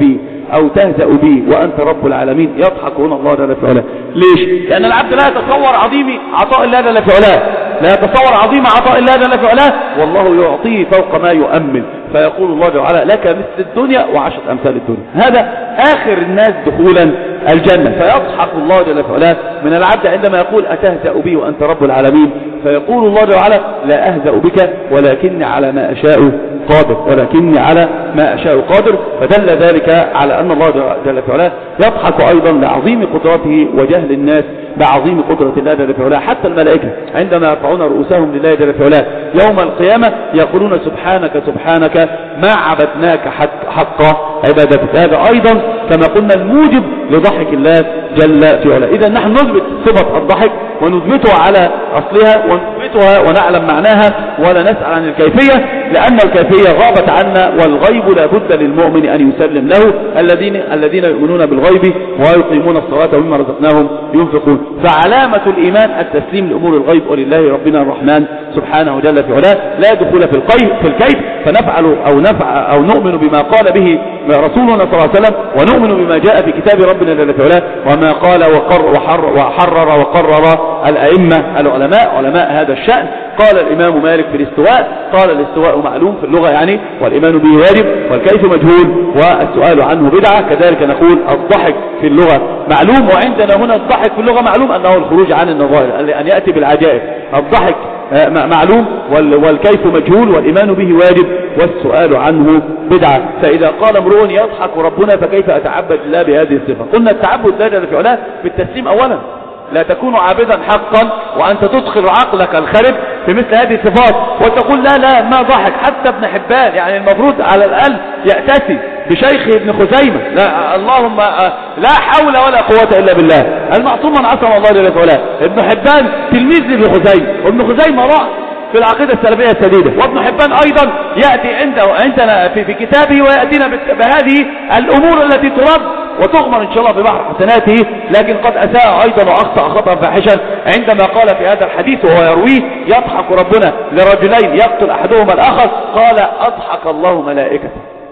[SPEAKER 3] أو تهزأ بي وأنت رب العالمين. يضحك هنا الله جل في علاه. ليش؟ لأن العبد لا يتصور عظيم عطاء الله جل في علاه، لا يتصور عظيم عطاء الله جل في علاه، والله يعطيه فوق ما يؤمل. فيقول الله جل وعلا لك مثل الدنيا وعشرة أمثال الدنيا. هذا آخر الناس دخولا الجنة. فيضحك الله جل في علاه من العبد عندما يقول أتهزأ بي وأنت رب العالمين، فيقول الله جل وعلا لا أهزأ بك ولكني على ما أشاء قادر، ولكني على ما أشاء قادر. فدل ذلك على أن الله جل في علاه يضحك أيضا لعظيم قدرته وجهل الناس بعظيم قدرة الله جل في علاه. حتى الملائكة عندما يرفعون رؤوسهم لله جل في علاه يوم القيامة يقولون سبحانك سبحانك ما عبدناك حق, حق عبادتك. هذا أيضا كما قلنا الموجب لضحك الله جل في علاه. إذا نحن نثبت صفة الضحك ونثبتها على أصلها ونثبتها ونعلم معناها ولا نسأل عن الكيفية، لأن الكيفية غابت عنا، والغيب لا بد للمؤمن أن يسلم له. الذين الذين يؤمنون بالغيب ويقيمون الصلاة ومما رزقناهم ينفقون. فعلامة الإيمان التسليم لأمور الغيب، ولله ربنا الرحمن سبحانه جل في علاه لا دخول في القيف في الكيف. فنفعل أو نفع أو نؤمن بما قال به رسولنا صلى الله عليه وسلم، ونؤمن بما جاء في كتاب ربنا جل في علاه، وما قال وقر وحر وحرر وقرر الأئمة العلماء علماء هذا الشأن. قال الإمام مالك في الاستواء، قال الاستواء معلوم في اللغة يعني، والإيمان به واجب، والكيف مجهول، والسؤال عنه بدعة. كذلك نقول الضحك في اللغة معلوم، وعندنا هنا الضحك في اللغة معلوم أنه الخروج عن النظائر، أن يأتي بالعجائب. الضحك معلوم والكيف مجهول والإيمان به واجب والسؤال عنه بدعة. فإذا قال امرؤ يضحك ربنا فكيف أتعبد الله بهذه الصفة؟ قلنا التعبد لا جل في علاه بالتسليم أولا، لا تكون عابدا حقا وأنت تدخل عقلك الخرب في مثل هذه الصفات وتقول لا لا ما ضحك. حتى ابن حبان يعني المفروض على الأقل يأتسي بشيخ ابن خزيمة، لا اللهم لا حول ولا قوة إلا بالله المعصوم من عصم الله جل وعلا. ابن حبان تلميذ لابن خزيمة، وابن خزيمة راح في العقيدة السلفية السديدة، وابن حبان أيضا يأتي عنده عندنا في, في كتابه ويأتينا بهذه الأمور التي ترد وتغمر إن شاء الله في بحر حسناته. لكن قد أساء أيضا وأخطأ خطأ فاحشا عندما قال في هذا الحديث وهو يرويه يضحك ربنا لرجلين يقتل أحدهما الآخر، قال أضحك الله ملائكته.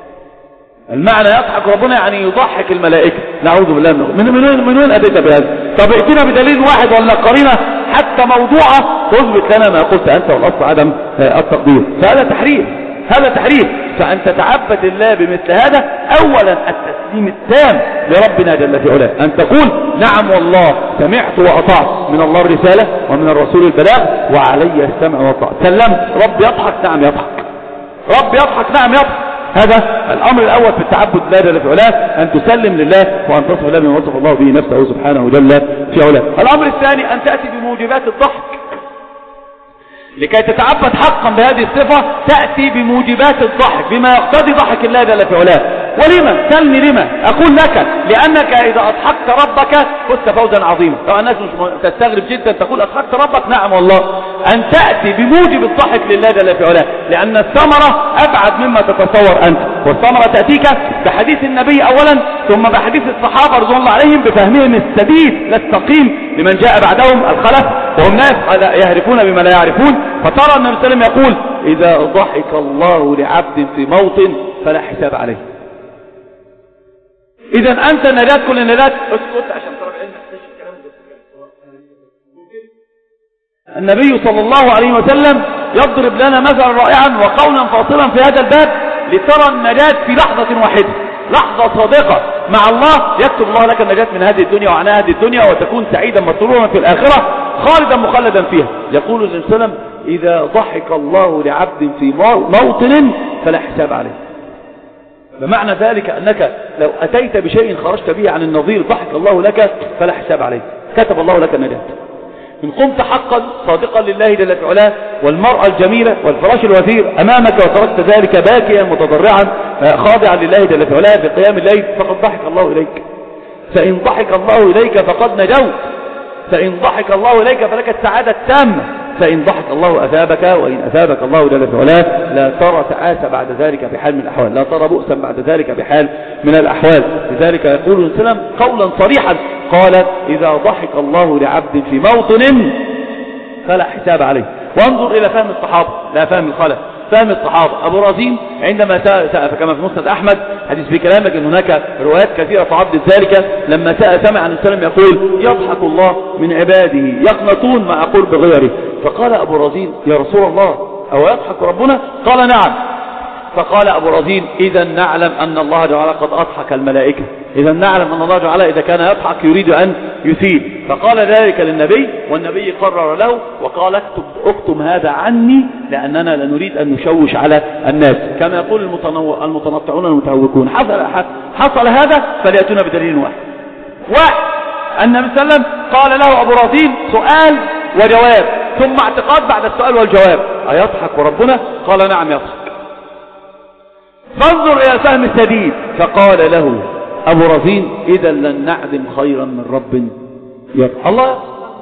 [SPEAKER 3] المعنى يضحك ربنا يعني يضحك الملائكة، نعوذ بالله منه. من من من وين أتيت بهذا؟ طب ائتنا بدليل واحد ولا قرينة حتى موضوعة تثبت لنا ما قلت أنت، والأصل عدم التقدير. فهذا تحريف، هذا تحريف. فأن تتعبد الله بمثل هذا أولا التسليم التام لربنا جل في علاه، أن تقول نعم والله سمعت وأطعت من الله الرسالة ومن الرسول البلاغ وعلي السمع والطاعة. سلمت رب يضحك نعم يضحك، رب يضحك نعم يضحك. هذا الأمر الأول في التعبد لا جل في علاه، أن تسلم لله وأن تصف الله بما وصف الله به نفسه سبحانه جل في علاه. الأمر الثاني أن تأتي بموجبات الضحك. لكي تتعبد حقا بهذه الصفة تأتي بموجبات الضحك بما يقتضي ضحك الله جل في علاه. ولما سلني لما أقول لك لأنك إذا أضحكت ربك فزت فوزا عظيما. لو الناس مش تستغرب جدا تقول أضحكت ربك، نعم والله أن تأتي بموجب الضحك لله جل في علاه، لأن الثمرة أبعد مما تتصور أنت. والثمرة تأتيك بحديث النبي أولا ثم بحديث الصحابة رضوان الله عليهم بفهمهم السديد لا السقيم لمن جاء بعدهم الخلف، وهم ناس يهرفون بما لا يعرفون. فترى النبي صلى الله عليه وسلم يقول إذا ضحك الله لعبد في موطن فلا حساب عليه. إذا أنت النجاة كل النجاة اسكت عشان ترى بعلم الكلام ده. النبي صلى الله عليه وسلم يضرب لنا مثلا رائعا وقولا فاصلا في هذا الباب لترى النجاة في لحظة واحدة، لحظة صادقة مع الله يكتب الله لك النجاة من هذه الدنيا وعن هذه الدنيا، وتكون سعيدا مسرورا في الآخرة خالدا مخلدا فيها. يقول النبي صلى الله عليه وسلم إذا ضحك الله لعبد في موطن فلا حساب عليه. بمعنى ذلك أنك لو أتيت بشيء خرجت به عن النظير ضحك الله لك فلا حساب عليه، كتب الله لك النجاة. إن قمت حقا صادقا لله جل في علاه والمرأة الجميلة والفراش الوثير أمامك وتركت ذلك باكيا متضرعا خاضعا لله جل في علاه في قيام الليل فقد ضحك الله إليك. فإن ضحك الله إليك فقد نجوت، فإن ضحك الله إليك فلك السعادة التامة. فإن ضحك الله أثابك، وإن أثابك الله جل في علاه لا ترى تعاسة بعد ذلك بحال من الأحوال، لا ترى بؤسا بعد ذلك بحال من الأحوال. لذلك يقول السلام قولا صريحا قال إذا ضحك الله لعبد في موطن فلا حساب عليه. وانظر إلى فهم الصحابة لا فهم الخلف. فهم الصحابة. أبو رزين عندما سأل كما في مسند أحمد حديث في كلامك أن هناك روايات كثيرة تعضد ذلك، لما سأل سمع عن السلام يقول يضحك الله من عباده يقنطون ما أقول بغيره، فقال أبو رزين يا رسول الله أو يضحك ربنا؟ قال نعم. فقال أبو رزين إذا نعلم أن الله جعل قد أضحك الملائكة، إذا نعلم أن الله جعل إذا كان يضحك يريد أن يثير. فقال ذلك للنبي والنبي قرر له وقال اكتب اكتم هذا عني لأننا لا نريد أن نشوش على الناس كما يقول المتنطعون المتهوكون. حصل, حصل هذا فليأتون بدليل واحد. واحد النبي صلى الله عليه وسلم قال له أبو رزين سؤال وجواب ثم اعتقاد بعد السؤال والجواب أيضحك ربنا؟ قال نعم يضحك. فانظر إلى الفهم السديد. فقال له أبو رزين إذا لن نعدم خيرا من رب يضحك. الله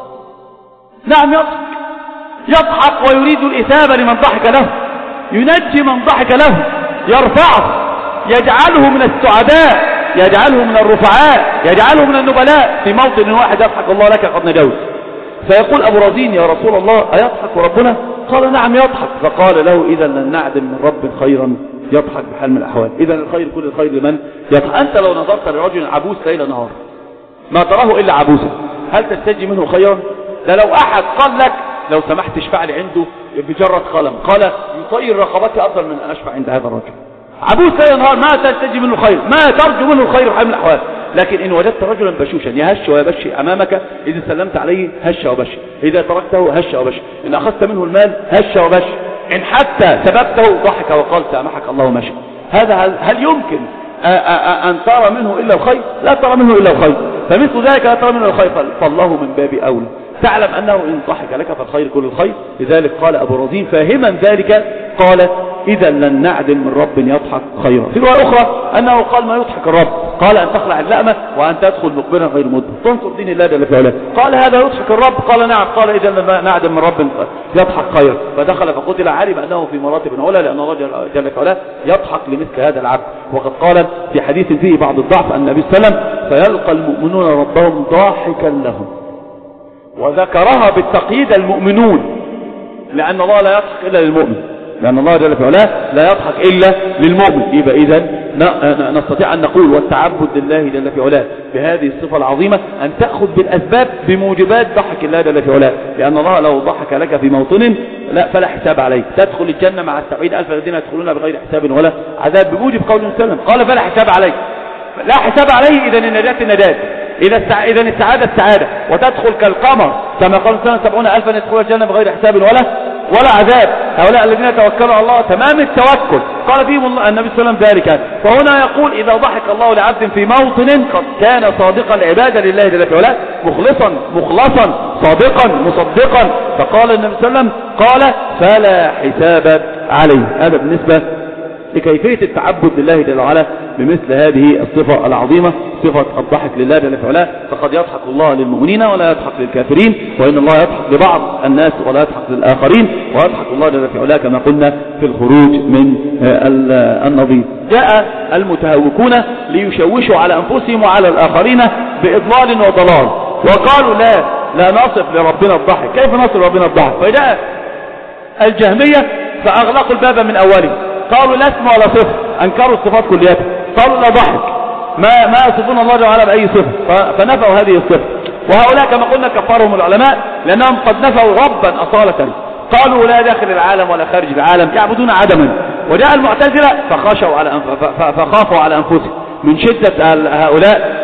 [SPEAKER 3] نعم يضحك، يضحك ويريد الإثابة لمن ضحك له، ينجي من ضحك له، يرفعه، يجعله من السعداء، يجعله من الرفعاء، يجعله من النبلاء. في موطن واحد يضحك الله لك قد نجوت. فيقول أبو رزين يا رسول الله أيضحك ربنا؟ قال نعم يضحك. فقال له إذا لن نعدم من رب خيرا يضحك بحال من الأحوال. إذا الخير كل الخير لمن يضحك. أنت لو نظرت لرجل عبوس ليل نهار ما تراه إلا عبوسا، هل تستجي منه خيرا؟ ده لو أحد قال لك لو سمحت اشفع لي عنده بجرة قلم، قال يطير رقبتي أفضل من أن أشفع عند هذا الرجل. عبوس ليل نهار ما تستجي منه خير، ما ترجو منه الخير بحال من الأحوال. لكن إن وجدت رجلا بشوشا يهش ويبشي أمامك، إذا سلمت عليه هش وبشي، إذا تركته هش وبشي، إن أخذت منه المال هش وبشي، إن حتى سببته ضحك وقال سامحك الله مشي. هذا هل, هل يمكن أن ترى منه إلا الخير؟ لا ترى منه إلا الخير. فمثل ذلك لا ترى منه الخير، فالله من باب أولى. تعلم أنه إن ضحك لك فالخير كل الخير. لذلك قال أبو رزين فاهما ذلك قال إذا لن نعدم من رب يضحك خيرا. في رواية أخرى أنه قال ما يضحك الرب؟ قال أن تخلع اللأمة وأن تدخل مقبلا غير مدبر تنصر دين الله جل في علاه. قال هذا يضحك الرب؟ قال نعم. قال إذا لن نعدم من رب يضحك خيرا. فدخل فقتل. علم أنه في مراتب أولى لأن الله جل في علاه يضحك لمثل هذا العبد. وقد قال في حديث فيه بعض الضعف أن النبي صلى الله عليه وسلم فيلقى المؤمنون ربهم ضاحكا لهم، وذكرها بالتقييد المؤمنون لأن الله لا يضحك إلا للمؤمن، لأن الله جل في علاه لا يضحك إلا للمؤمن. يبقى إذن نستطيع أن نقول والتعبد لله جل في علاه بهذه الصفة العظيمة أن تأخذ بالأسباب بموجبات ضحك الله جل في علاه، لأن الله لو ضحك لك في موطن لا فلا حساب عليك، تدخل الجنة مع السبعين ألف الذين يدخلون بغير حساب ولا عذاب بموجب قول وسلم. قال فلا حساب عليك، لا حساب عليه. إذن النجاة النجاة، إذا السع... إذن السعادة السعادة، وتدخل كالقمر كما قال سنة سبعون ألفا يدخلون الجنة بغير حساب ولا ولا عذاب. هؤلاء الذين توكلوا على الله تمام التوكل قال فيهم النبي صلى الله عليه وسلم ذلك. فهنا يقول إذا ضحك الله لعبد في موطن قد كان صادقا العبادة لله جل في علاه مخلصا مخلصا صادقا مصدقا، فقال النبي صلى الله عليه وسلم قال فلا حساب عليه. هذا بالنسبة لكيفية التعبد لله جل وعلا بمثل هذه الصفة العظيمة، صفة الضحك لله جل في علاه. فقد يضحك الله للمؤمنين ولا يضحك للكافرين، وإن الله يضحك لبعض الناس ولا يضحك للآخرين، ويضحك الله جل في علاه كما قلنا في الخروج من النظير. جاء المتهوكون ليشوشوا على أنفسهم وعلى الآخرين بإضلال وضلال، وقالوا لا لا نصف لربنا الضحك. كيف نصف لربنا الضحك؟ فجاء الجهمية فأغلقوا الباب من أوله، قالوا لا اسم ولا صفة، أنكروا الصفات كلياتها، قالوا لا ضحك، ما ما يصفون الله تعالى بأي صفة، فنفوا هذه الصفة. وهؤلاء كما قلنا كفرهم العلماء لأنهم قد نفوا ربا أصالة، قالوا لا داخل العالم ولا خارج العالم، يعبدون عدما. وجاء المعتزلة فخشوا على فخافوا على أنفسهم من شدة هؤلاء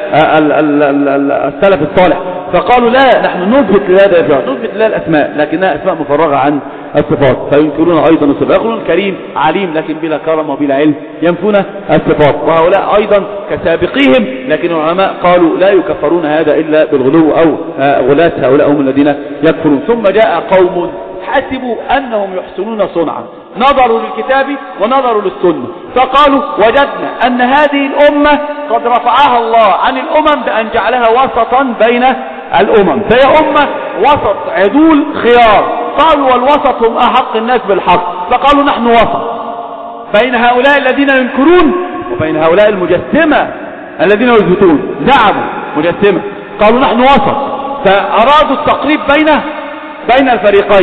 [SPEAKER 3] السلف الصالح، فقالوا لا نحن نثبت لهذا نثبت لله الأسماء لكنها أسماء مفرغة عن الصفات، فينكرون أيضا الصفات. يقولون كريم عليم لكن بلا كرم وبلا علم، ينفون الصفات. وهؤلاء أيضا كسابقيهم، لكن العلماء قالوا لا يكفرون هذا إلا بالغلو أو غلاة، هؤلاء هم الذين يكفرون. ثم جاء قوم حسبوا أنهم يحسنون صنعا، نظروا للكتاب ونظروا للسنة فقالوا وجدنا أن هذه الأمة قد رفعها الله عن الأمم بأن جعلها وسطا بين الأمم، فهي أمة وسط عدول خيار. قالوا والوسط هم أحق الناس بالحق، فقالوا نحن وسط بين هؤلاء الذين ينكرون وبين هؤلاء المجسمة الذين يثبتون. زعموا مجسمة قالوا نحن وسط، فأرادوا التقريب بين بين الفريقين.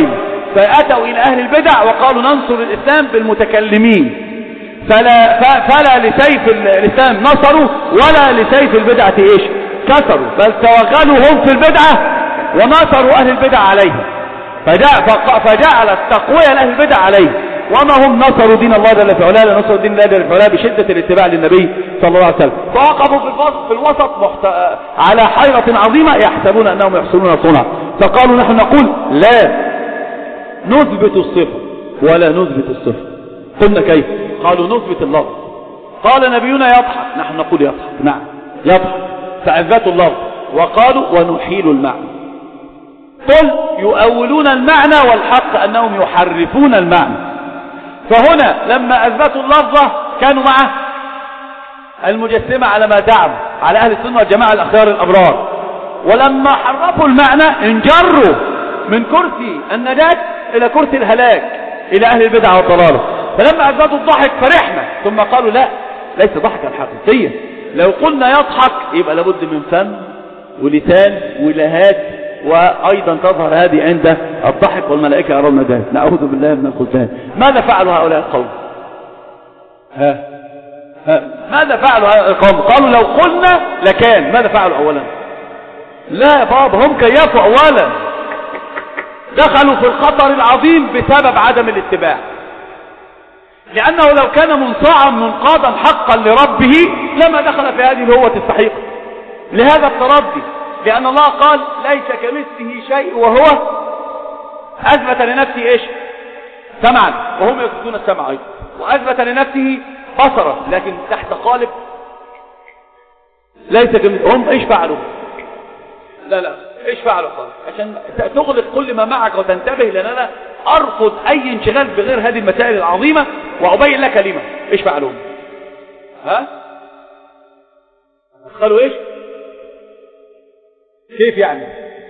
[SPEAKER 3] فأتوا إلى أهل البدع وقالوا ننصر الإسلام بالمتكلمين، فلا, فلا لسيف الإسلام نصروا ولا لسيف البدعة إيش كسروا، بل توغلوا هم في البدعة ونصروا أهل البدع عليه، فجعلت تقوية لأهل البدع عليه، وما هم نصروا دين الله جل في علاه، نصروا دين الله جل في علاه بشدة الاتباع للنبي صلى الله عليه وسلم. فوقفوا في الوسط محت... على حيرة عظيمة يحسبون أنهم يحسنون صنعا، فقالوا نحن نقول لا نثبت الصفة ولا نثبت الصفة. قلنا كيف؟ قالوا نثبت اللفظ. قال نبينا يضحك، نحن نقول يضحك، نعم يضحك، فأثبتوا اللفظ وقالوا ونحيل المعنى. قل يؤولون المعنى والحق أنهم يحرفون المعنى. فهنا لما أثبتوا اللفظة كانوا مع المجسمة على ما دعم على أهل السنة والجماعة الأخيار الأبرار، ولما حرفوا المعنى انجروا من كرسي النجاة إلى كرسي الهلاك إلى أهل البدع والضلالة. فلما أثبتوا الضحك فرحنا، ثم قالوا لا ليس ضحكا حقيقيا، لو قلنا يضحك يبقى لابد من فم ولسان ولهات، وأيضا تظهر هذه عند الضحك والملائكة يرون ذلك. نعوذ بالله من الخذلان. ماذا فعلوا هؤلاء القوم؟ ها ها ماذا فعلوا هؤلاء القوم؟ قالوا لو قلنا لكان. ماذا فعلوا أولا؟ لا يا بابا، هم كيفوا أولا، دخلوا في الخطر العظيم بسبب عدم الاتباع، لأنه لو كان منصاعا منقادا حقا لربه لما دخل في هذه الهوة السحيقة. لهذا التردي، لأن الله قال ليس كمثله شيء وهو أثبت لنفسه إيش؟ سمعا، وهم يثبتون السمع أيضا، وأثبت لنفسه بصرا، لكن تحت قالب ليس كمثله. هم إيش فعلوا؟ لا لا إيش فعلوا قال عشان تغلق كل ما معك وتنتبه، لأن أنا أرفض أي انشغال بغير هذه المسائل العظيمة، وأبين لك كلمة. إيش فعلوا؟ ها؟ قالوا إيش؟ كيف يعني؟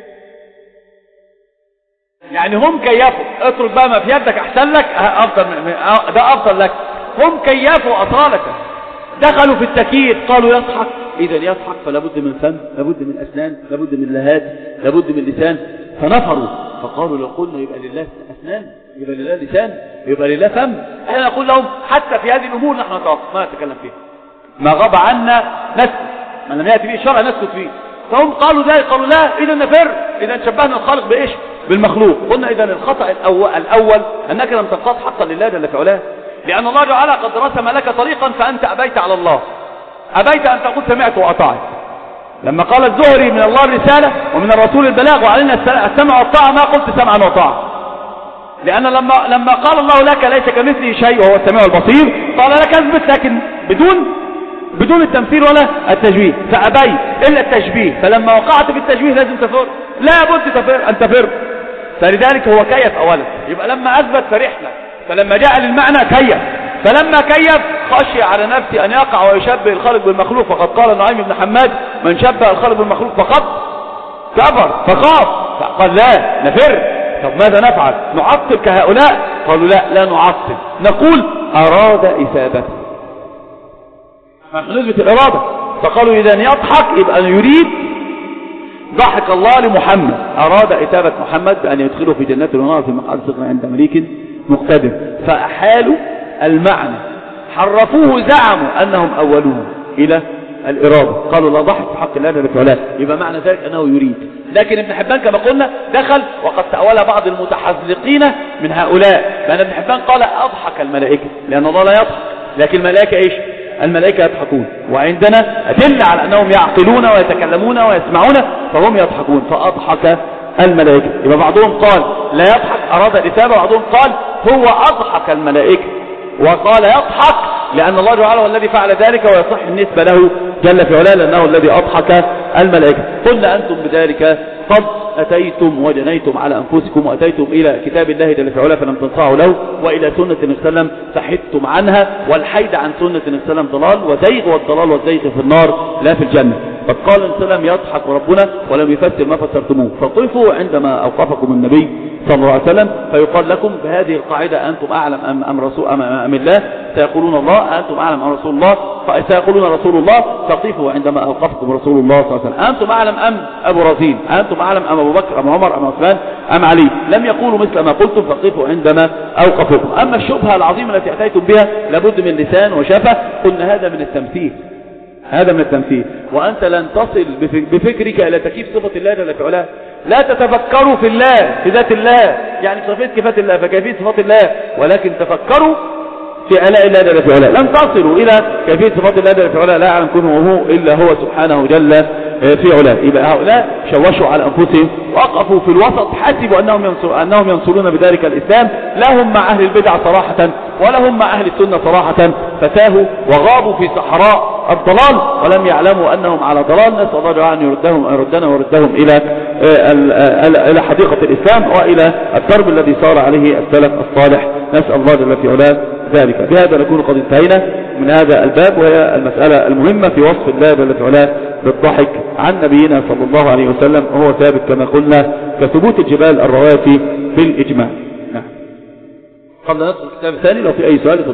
[SPEAKER 3] يعني هم كيفوا، اترك بقى ما في يدك احسن لك، افضل ده افضل لك. هم كيفوا اصالة، دخلوا في التكييف، قالوا يضحك، اذا يضحك فلا بد من فم، لابد من اسنان، لابد من لهات، لابد من لسان، فنفروا فقالوا لو قلنا يبقى لله اسنان، يبقى لله لسان، يبقى لله فم. احنا نقول لهم حتى في هذه الامور نحن نتوقف ما نتكلم فيها، ما غاب عنا نسكت، ما لم ياتي به الشرع نسكت فيه. فهم قالوا ذلك، قالوا لا إذا نفر، إذا شبهنا الخالق بإيش؟ بالمخلوق. قلنا إذا الخطأ الأول, الأول أنك لم تنقض حقا لله جل في علاه، لأن الله تعالى قد رسم لك طريقا فأنت أبيت على الله، أبيت أن تقول سمعت وأطعت. لما قال الزهري من الله الرسالة ومن الرسول البلاغ وعلينا السمع والطاعة، ما قلت سمعا وطاعة، لأن لما لما قال الله لك ليس كمثله شيء وهو السميع البصير، قال لك اثبت، لكن بدون بدون التمثيل ولا التشبيه، فأبيت إلا التشبيه. فلما وقعت في التشبيه لازم تفر، لا بد تفر أن تفر. فلذلك هو كيف أولا، يبقى لما أثبت فرحنا، فلما جاء للمعنى كيف، فلما كيف خشي على نفسه أن يقع ويشبه الخالق بالمخلوق، فقد قال نعيم بن حماد من شبه الخالق بالمخلوق فقد كفر فخاف، فقال لا نفر. طب ماذا نفعل؟ نعطل كهؤلاء؟ قالوا لا لا نعطل، نقول أراد إثابته، نحن نثبت الإرادة. فقالوا إذا يضحك يبقى يريد ضحك الله لمحمد، أراد إثابة محمد بأن يدخله في جنات ونار في مقعد صدق عند مليك مقتدر، فأحالوا المعنى، حرفوه، زعموا أنهم أولوه إلى الإرادة، قالوا لا ضحك في حق الله جل في علاه، يبقى معنى ذلك أنه يريد. لكن ابن حبان كما قلنا دخل، وقد تأول بعض المتحذقين من هؤلاء، لأن ابن حبان قال أضحك الملائكة، لأن الله لا يضحك، لكن الملائكة إيش؟ الملائكة يضحكون، وعندنا أدلة على أنهم يعقلون ويتكلمون ويسمعون، فهم يضحكون، فأضحك الملائكة. يبقى بعضهم قال لا يضحك أراد الإثابة، وبعضهم قال هو أضحك الملائكة، وقال يضحك لأن الله تعالى هو الذي فعل ذلك، ويصح النسبة له جل في علاه لأنه الذي أضحك الملائكة. قلنا أنتم بذلك قد أتيتم وجنيتم على أنفسكم، وأتيتم إلى كتاب الله جل في علاه فلم تنصعوا له، وإلى سنة النبي صلى الله عليه وسلم فحدتم عنها، والحيد عن سنة النبي صلى الله عليه وسلم ضلال وزيغ، والضلال والزيغ في النار لا في الجنة. قد قال النبي صلى الله عليه وسلم يضحك ربنا ولم يفسر ما فسرتموه، فقفوا عندما أوقفكم النبي صلى الله عليه وسلم فيقال لكم بهذه القاعدة أنتم أعلم أم, أم, رسول أم, أم الله؟ سيقولون الله. أنتم أعلم أم رسول الله؟ فسيقولون رسول الله. فقفوا عندما أوقفكم رسول الله صلى الله عليه وسلم. أنتم أعلم أم أبو رزين؟ أنتم أعلم أم أبو بكر أم عمر أم عثمان أم علي؟ لم يقولوا مثل ما قلتم، فقفوا عندما أوقفكم. أما الشبهة العظيمة التي أتيتم بها لابد من لسان وشفة، قلنا هذا من التمثيل، هذا من التمثيل، وأنت لن تصل بفكرك إلى تكييف صفة الله جل في علاه. لا تتفكروا في الله، في ذات الله، يعني صفات كفات الله فكيفية صفات الله، ولكن تفكروا في آلاء الله جل في علاه. لن تصلوا إلى كيفية صفات الله جل في علاه، لا يعلم كنه هو إلا هو سبحانه جل في علاه. يبقى هؤلاء شوشوا على أنفسهم وقفوا في الوسط، حسبوا أنهم ينصر أنهم ينصرون بذلك الإسلام، لا هم مع أهل البدع صراحة ولا هم مع أهل السنة صراحة، فتاهوا وغابوا في صحراء الضلال ولم يعلموا أنهم على ضلال. نسأل الله تعالى أن يردهم يردنا ويردهم إلى إلى حديقة الإسلام وإلى الدرب الذي صار عليه السلف الصالح. نسأل الله جل في علاه ذلك. بهذا نكون قد انتهينا من هذا الباب، وهي المسألة المهمة في وصف الله جل في علاه بالضحك عن نبينا صلى الله عليه وسلم، وهو ثابت كما قلنا كثبوت الجبال الرواسي بالإجماع. نعم. قبل ندخل الكتاب الثاني لو في أي سؤال